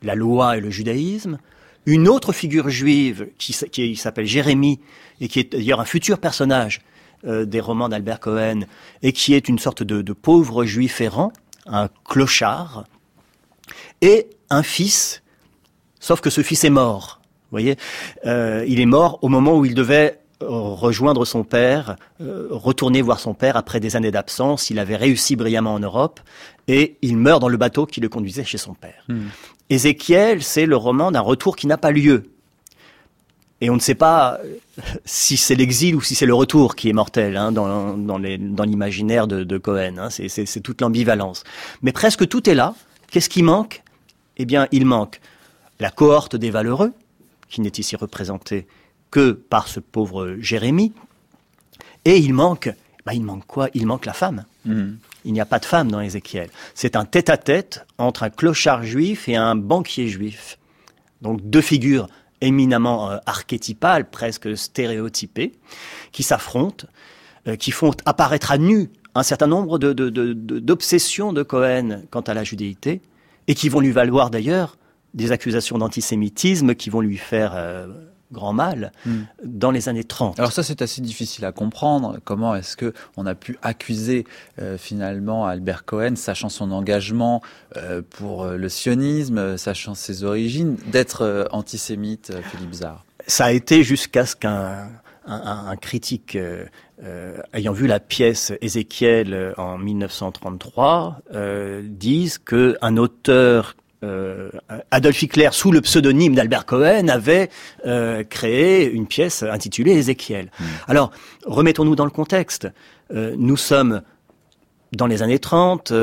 la loi et le judaïsme. Une autre figure juive qui s'appelle Jérémie, et qui est d'ailleurs un futur personnage des romans d'Albert Cohen, et qui est une sorte de pauvre juif errant, un clochard, et un fils, sauf que ce fils est mort. Vous voyez, il est mort au moment où il devait rejoindre son père, retourner voir son père après des années d'absence. Il avait réussi brillamment en Europe et il meurt dans le bateau qui le conduisait chez son père. Ézéchiel, c'est le roman d'un retour qui n'a pas lieu. Et on ne sait pas si c'est l'exil ou si c'est le retour qui est mortel dans l'imaginaire de Cohen. C'est toute l'ambivalence. Mais presque tout est là. Qu'est-ce qui manque ? Eh bien, il manque la cohorte des valeureux, qui n'est ici représentée que par ce pauvre Jérémie. Et il manque quoi ? Il manque la femme. Il n'y a pas de femme dans Ézéchiel. C'est un tête-à-tête entre un clochard juif et un banquier juif. Donc deux figures éminemment archétypales, presque stéréotypées, qui s'affrontent, qui font apparaître à nu un certain nombre d'obsessions de Cohen quant à la judéité, et qui vont lui valoir d'ailleurs des accusations d'antisémitisme qui vont lui faire grand mal dans les années 30. Alors ça, c'est assez difficile à comprendre. Comment est-ce que on a pu accuser finalement Albert Cohen, sachant son engagement pour le sionisme, sachant ses origines, d'être antisémite, Philippe Zard ? Ça a été jusqu'à ce qu'un critique ayant vu la pièce Ézéchiel en 1933 dise qu'un auteur Adolf Hitler, sous le pseudonyme d'Albert Cohen, avait créé une pièce intitulée Ézéchiel. Alors, remettons-nous dans le contexte. Nous sommes dans les années 30,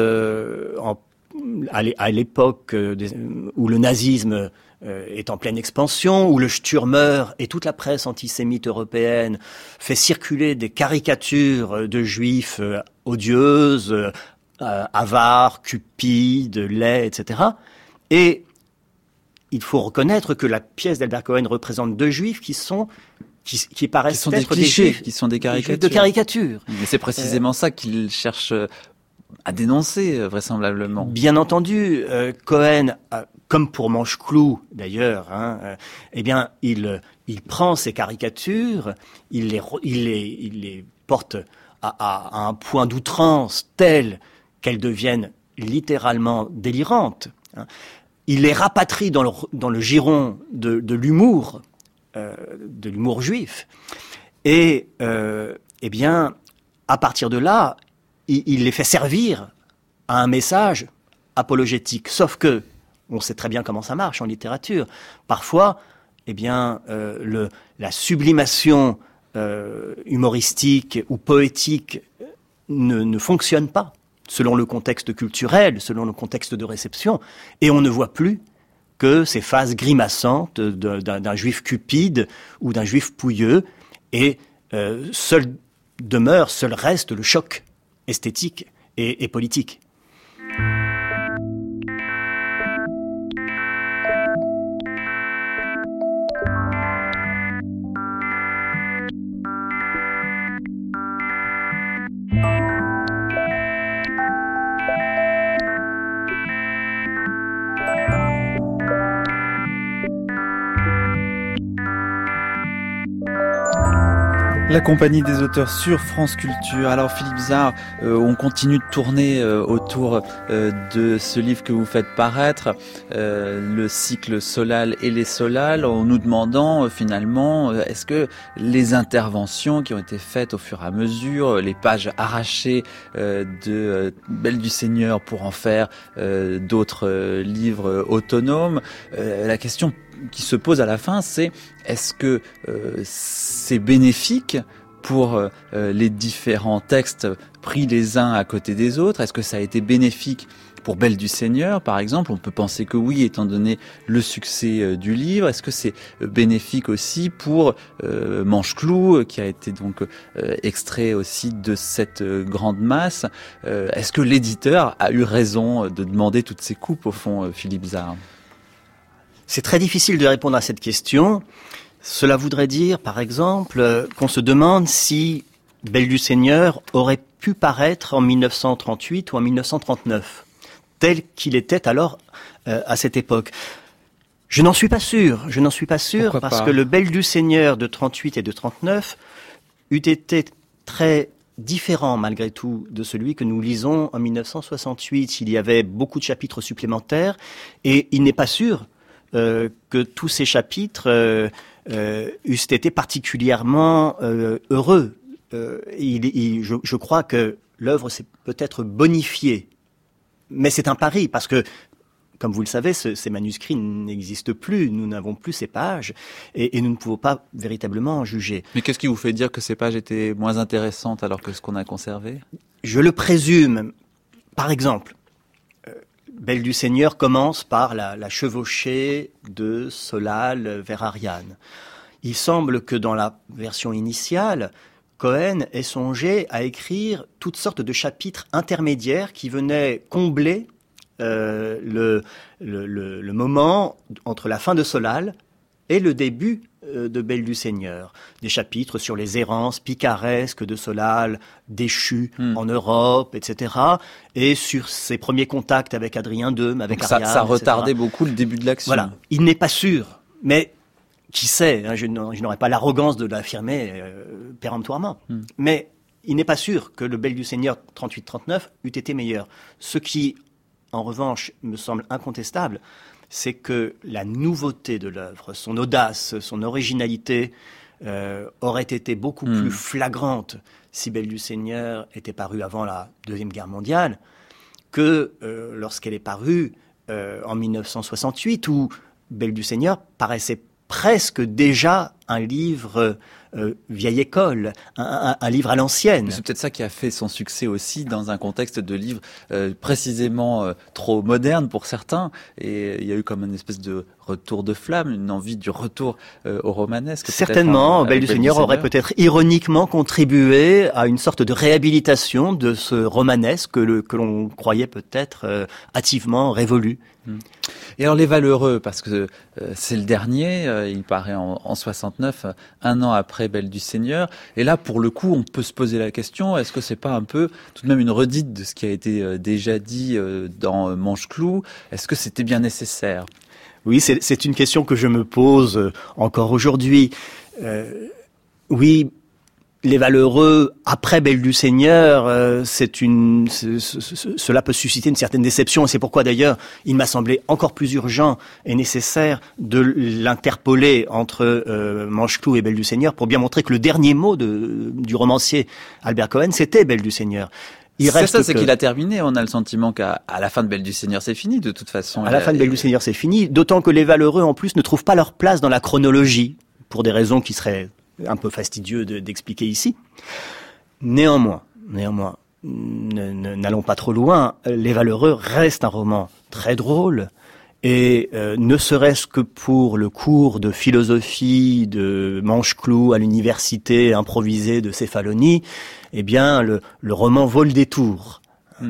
à l'époque où le nazisme est en pleine expansion, où le Stürmer et toute la presse antisémite européenne fait circuler des caricatures de juifs odieuses, avares, cupides, laids, etc. Et il faut reconnaître que la pièce d'Albert Cohen représente deux juifs qui paraissent être des clichés, des juifs, qui sont des caricatures. De caricatures. Mais c'est précisément ça qu'il cherche à dénoncer, vraisemblablement. Bien entendu, Cohen, comme pour Manche-Clou d'ailleurs, eh bien, il prend ces caricatures, il les porte à un point d'outrance tel qu'elles deviennent littéralement délirantes. Il les rapatrie dans le giron de l'humour juif. Et eh bien, à partir de là, il les fait servir à un message apologétique. Sauf que, on sait très bien comment ça marche en littérature. Parfois, eh bien, la sublimation humoristique ou poétique ne fonctionne pas, selon le contexte culturel, selon le contexte de réception, et on ne voit plus que ces phases grimaçantes d'un juif cupide ou d'un juif pouilleux, et seul reste le choc esthétique et politique. La compagnie des auteurs sur France Culture. Alors Philippe Zard, on continue de tourner autour de ce livre que vous faites paraître, le cycle Solal et les Solal, en nous demandant finalement, est-ce que les interventions qui ont été faites au fur et à mesure, les pages arrachées de Belle du Seigneur pour en faire d'autres livres autonomes, la question qui se pose à la fin, c'est est-ce que c'est bénéfique pour les différents textes pris les uns à côté des autres? Est-ce que ça a été bénéfique pour Belle du Seigneur, par exemple? On peut penser que oui, étant donné le succès du livre. Est-ce que c'est bénéfique aussi pour Manche-Clou, qui a été donc extrait aussi de cette grande masse? Est-ce que l'éditeur a eu raison de demander toutes ces coupes, au fond, Philippe Zard? C'est très difficile de répondre à cette question. Cela voudrait dire, par exemple, qu'on se demande si Belle du Seigneur aurait pu paraître en 1938 ou en 1939, tel qu'il était alors à cette époque. Je n'en suis pas sûr, Pourquoi parce pas que le Bel du Seigneur de 38 et de 39 eût été très différent malgré tout de celui que nous lisons en 1968. Il y avait beaucoup de chapitres supplémentaires et il n'est pas sûr que tous ces chapitres eussent été particulièrement heureux. Je crois que l'œuvre s'est peut-être bonifiée, mais c'est un pari parce que, comme vous le savez, ces manuscrits n'existent plus, nous n'avons plus ces pages, et nous ne pouvons pas véritablement en juger. Mais qu'est-ce qui vous fait dire que ces pages étaient moins intéressantes alors que ce qu'on a conservé ? Je le présume. Par exemple, Bel du Seigneur commence par la chevauchée de Solal vers Ariane. Il semble que dans la version initiale, Cohen ait songé à écrire toutes sortes de chapitres intermédiaires qui venaient combler le moment entre la fin de Solal et le début de Bel du Seigneur. Des chapitres sur les errances picaresques de Solal, déchu en Europe, etc. Et sur ses premiers contacts avec Adrien II, avec Ariane, ça retardait etc. beaucoup le début de l'action. Voilà. Il n'est pas sûr, mais qui sait, hein, je n'aurais pas l'arrogance de l'affirmer péremptoirement. Mais il n'est pas sûr que le Bel du Seigneur 38-39 eût été meilleur. Ce qui, en revanche, me semble incontestable, c'est que la nouveauté de l'œuvre, son audace, son originalité, aurait été beaucoup plus flagrante si Bel du Seigneur était paru avant la Deuxième Guerre mondiale que lorsqu'elle est parue en 1968, où Bel du Seigneur paraissait presque déjà un livre vieille école, un livre à l'ancienne. C'est peut-être ça qui a fait son succès aussi dans un contexte de livre précisément trop moderne pour certains. Et il y a eu comme une espèce de retour de flamme, une envie du retour au romanesque. Certainement, Bel du Seigneur aurait peut-être ironiquement contribué à une sorte de réhabilitation de ce romanesque que l'on croyait peut-être hâtivement révolu. Et alors Les Valeureux, parce que c'est le dernier, il paraît en 69, un an après Bel du Seigneur. Et là, pour le coup, on peut se poser la question, est-ce que c'est pas un peu tout de même une redite de ce qui a été déjà dit dans Mancheclou ? Est-ce que c'était bien nécessaire ? Oui, c'est une question que je me pose encore aujourd'hui. Oui, Les Valeureux, après Bel du Seigneur, cela peut susciter une certaine déception. Et c'est pourquoi d'ailleurs, il m'a semblé encore plus urgent et nécessaire de l'interpoler entre Mancheclou et Bel du Seigneur pour bien montrer que le dernier mot du romancier Albert Cohen, c'était Bel du Seigneur. C'est qu'il a terminé. On a le sentiment qu'à la fin de Bel du Seigneur, c'est fini de toute façon. À la fin de Bel du Seigneur, c'est fini. D'autant que Les Valeureux, en plus, ne trouvent pas leur place dans la chronologie, pour des raisons qui seraient un peu fastidieux d'expliquer ici. Néanmoins, n'allons pas trop loin, Les Valeureux reste un roman très drôle, et ne serait-ce que pour le cours de philosophie de Mancheclou à l'université improvisée de Céphalonie, eh bien, le roman vaut le détour.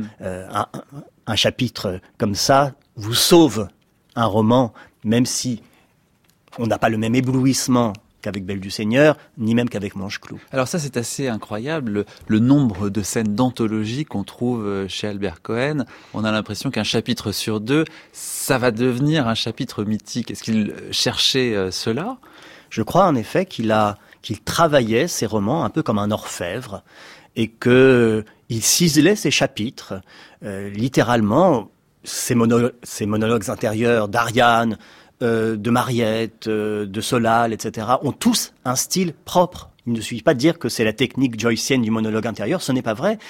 Un chapitre comme ça vous sauve un roman, même si on n'a pas le même éblouissement qu'avec Bel du Seigneur, ni même qu'avec Mancheclou. Alors ça, c'est assez incroyable, le nombre de scènes d'anthologie qu'on trouve chez Albert Cohen. On a l'impression qu'un chapitre sur deux, ça va devenir un chapitre mythique. Est-ce qu'il cherchait cela ? Je crois en effet qu'il travaillait ses romans un peu comme un orfèvre, et qu'il ciselait ses chapitres, littéralement, ses monologues intérieurs d'Ariane, de Mariette, de Solal, etc., ont tous un style propre. Il ne suffit pas de dire que c'est la technique joycienne du monologue intérieur, ce n'est pas vrai.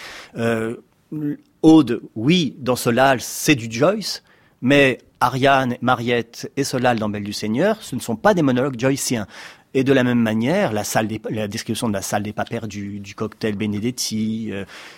Aude, oui, dans Solal, c'est du Joyce, mais Ariane, Mariette et Solal dans Bel du Seigneur, ce ne sont pas des monologues joyciens. Et de la même manière, la description de la salle des pas perdus, du cocktail Benedetti,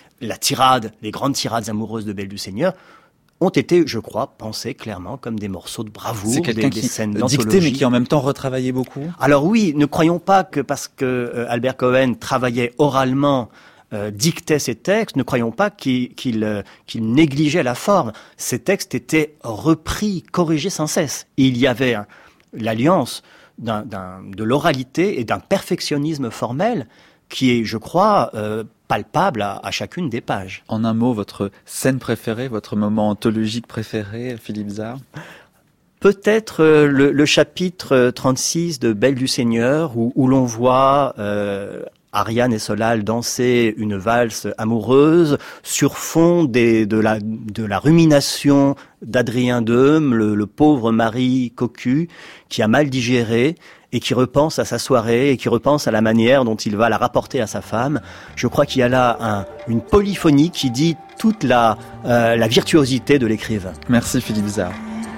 les grandes tirades amoureuses de Bel du Seigneur, ont été, je crois, pensés clairement comme des morceaux de bravoure, c'est quelqu'un des qui scènes d'anthologie. dictait, mais qui en même temps retravaillait beaucoup. Alors oui, ne croyons pas que parce que Albert Cohen travaillait oralement, dictait ses textes, ne croyons pas qu'il négligeait la forme. Ces textes étaient repris, corrigés sans cesse. Et il y avait l'alliance de l'oralité et d'un perfectionnisme formel qui est, je crois, palpable à chacune des pages. En un mot, votre scène préférée, votre moment anthologique préféré, Philippe Zard ? Peut-être le chapitre 36 de Belle du Seigneur, où l'on voit Ariane et Solal danser une valse amoureuse sur fond de la rumination d'Adrien Deume, le pauvre mari cocu qui a mal digéré et qui repense à sa soirée et qui repense à la manière dont il va la rapporter à sa femme. Je crois qu'il y a là une polyphonie qui dit toute la virtuosité de l'écrivain. Merci Philippe Zard.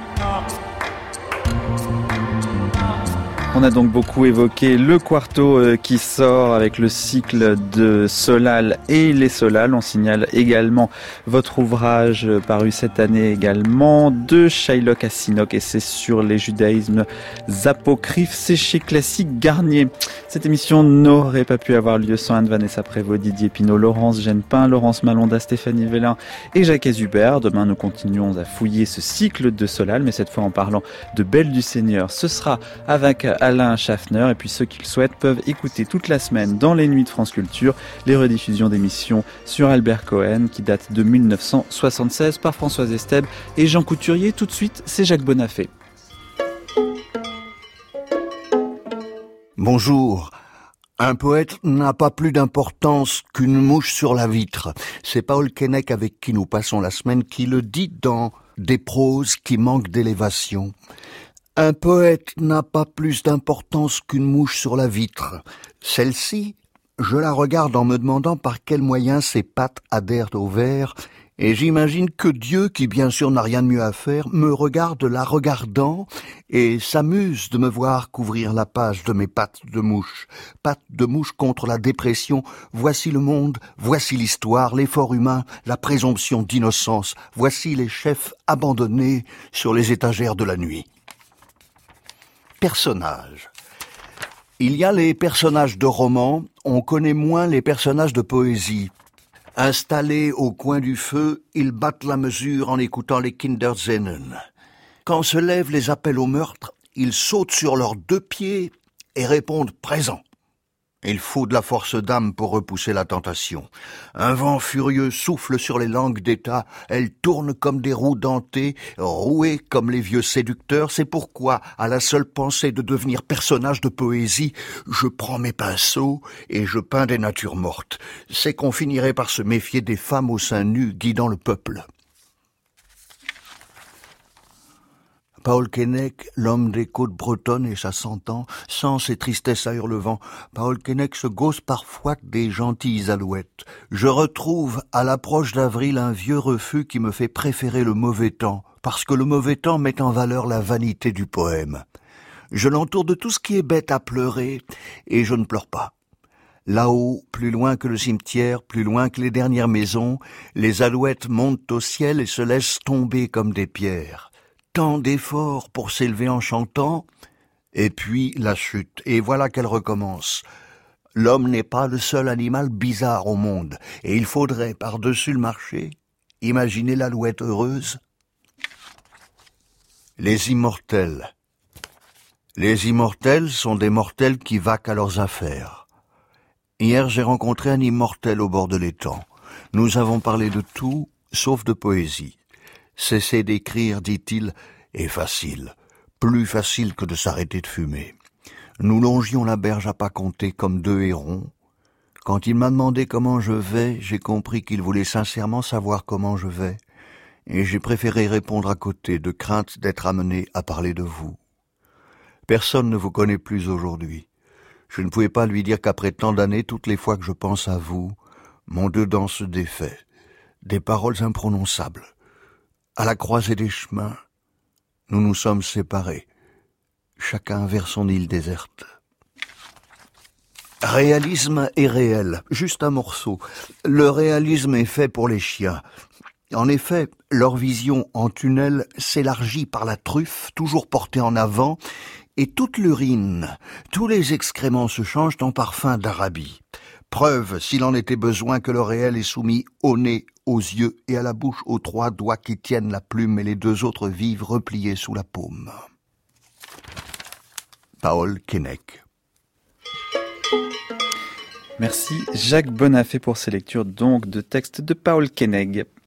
On a donc beaucoup évoqué le quarto qui sort avec le cycle de Solal et les Solal. On signale également votre ouvrage paru cette année également de Shylock à Sinoc, et c'est sur les judaïsmes apocryphes. C'est chez Classique Garnier. Cette émission n'aurait pas pu avoir lieu sans Anne-Vanessa Prévost, Didier Pinault, Laurence Genepin, Laurence Malonda, Stéphanie Vélin et Jacques Azubert. Demain, nous continuons à fouiller ce cycle de Solal, mais cette fois en parlant de Belle du Seigneur. Ce sera avec Alain Schaffner, et puis ceux qui le souhaitent peuvent écouter toute la semaine dans les nuits de France Culture les rediffusions d'émissions sur Albert Cohen qui datent de 1976 par Françoise Estèbe et Jean Couturier. Tout de suite, c'est Jacques Bonafé. Bonjour. Un poète n'a pas plus d'importance qu'une mouche sur la vitre. C'est Paul Keinec, avec qui nous passons la semaine, qui le dit dans Des proses qui manquent d'élévation. Un poète n'a pas plus d'importance qu'une mouche sur la vitre. Celle-ci, je la regarde en me demandant par quels moyens ses pattes adhèrent au verre, et j'imagine que Dieu, qui bien sûr n'a rien de mieux à faire, me regarde la regardant et s'amuse de me voir couvrir la page de mes pattes de mouche. Pattes de mouche contre la dépression, voici le monde, voici l'histoire, l'effort humain, la présomption d'innocence, voici les chefs abandonnés sur les étagères de la nuit. Personnages. Il y a les personnages de romans, on connaît moins les personnages de poésie. Installés au coin du feu, ils battent la mesure en écoutant les Kinderszenen. Quand se lèvent les appels au meurtre, ils sautent sur leurs deux pieds et répondent « présent ». Il faut de la force d'âme pour repousser la tentation. Un vent furieux souffle sur les langues d'État, elles tournent comme des roues dentées, rouées comme les vieux séducteurs. C'est pourquoi, à la seule pensée de devenir personnage de poésie, je prends mes pinceaux et je peins des natures mortes. C'est qu'on finirait par se méfier des femmes au sein nu guidant le peuple. Paul Keinec, l'homme des côtes bretonnes et sa 100 ans, sans ses tristesses à hurlevent. Paul Keinec se gausse parfois des gentilles alouettes. Je retrouve à l'approche d'avril un vieux refus qui me fait préférer le mauvais temps, parce que le mauvais temps met en valeur la vanité du poème. Je l'entoure de tout ce qui est bête à pleurer, et je ne pleure pas. Là-haut, plus loin que le cimetière, plus loin que les dernières maisons, les alouettes montent au ciel et se laissent tomber comme des pierres. Tant d'efforts pour s'élever en chantant, et puis la chute, et voilà qu'elle recommence. L'homme n'est pas le seul animal bizarre au monde, et il faudrait, par-dessus le marché, imaginer l'alouette heureuse. Les immortels. Les immortels sont des mortels qui vaquent à leurs affaires. Hier, j'ai rencontré un immortel au bord de l'étang. Nous avons parlé de tout, sauf de poésie. Cesser d'écrire, dit-il, est facile, plus facile que de s'arrêter de fumer. Nous longions la berge à pas compter comme deux hérons. Quand il m'a demandé comment je vais, j'ai compris qu'il voulait sincèrement savoir comment je vais, et j'ai préféré répondre à côté, de crainte d'être amené à parler de vous. Personne ne vous connaît plus aujourd'hui. Je ne pouvais pas lui dire qu'après tant d'années, toutes les fois que je pense à vous, mon dedans se défait. Des paroles imprononçables. À la croisée des chemins, nous nous sommes séparés, chacun vers son île déserte. Réalisme et réel, juste un morceau. Le réalisme est fait pour les chiens. En effet, leur vision en tunnel s'élargit par la truffe, toujours portée en avant, et toute l'urine, tous les excréments se changent en parfum d'Arabie. Preuve, s'il en était besoin, que le réel est soumis au nez, aux yeux et à la bouche, aux 3 doigts qui tiennent la plume et les 2 autres vivent repliés sous la paume. Paul Keinec. Merci Jacques Bonafé pour ces lectures donc de textes de Paul Keinec.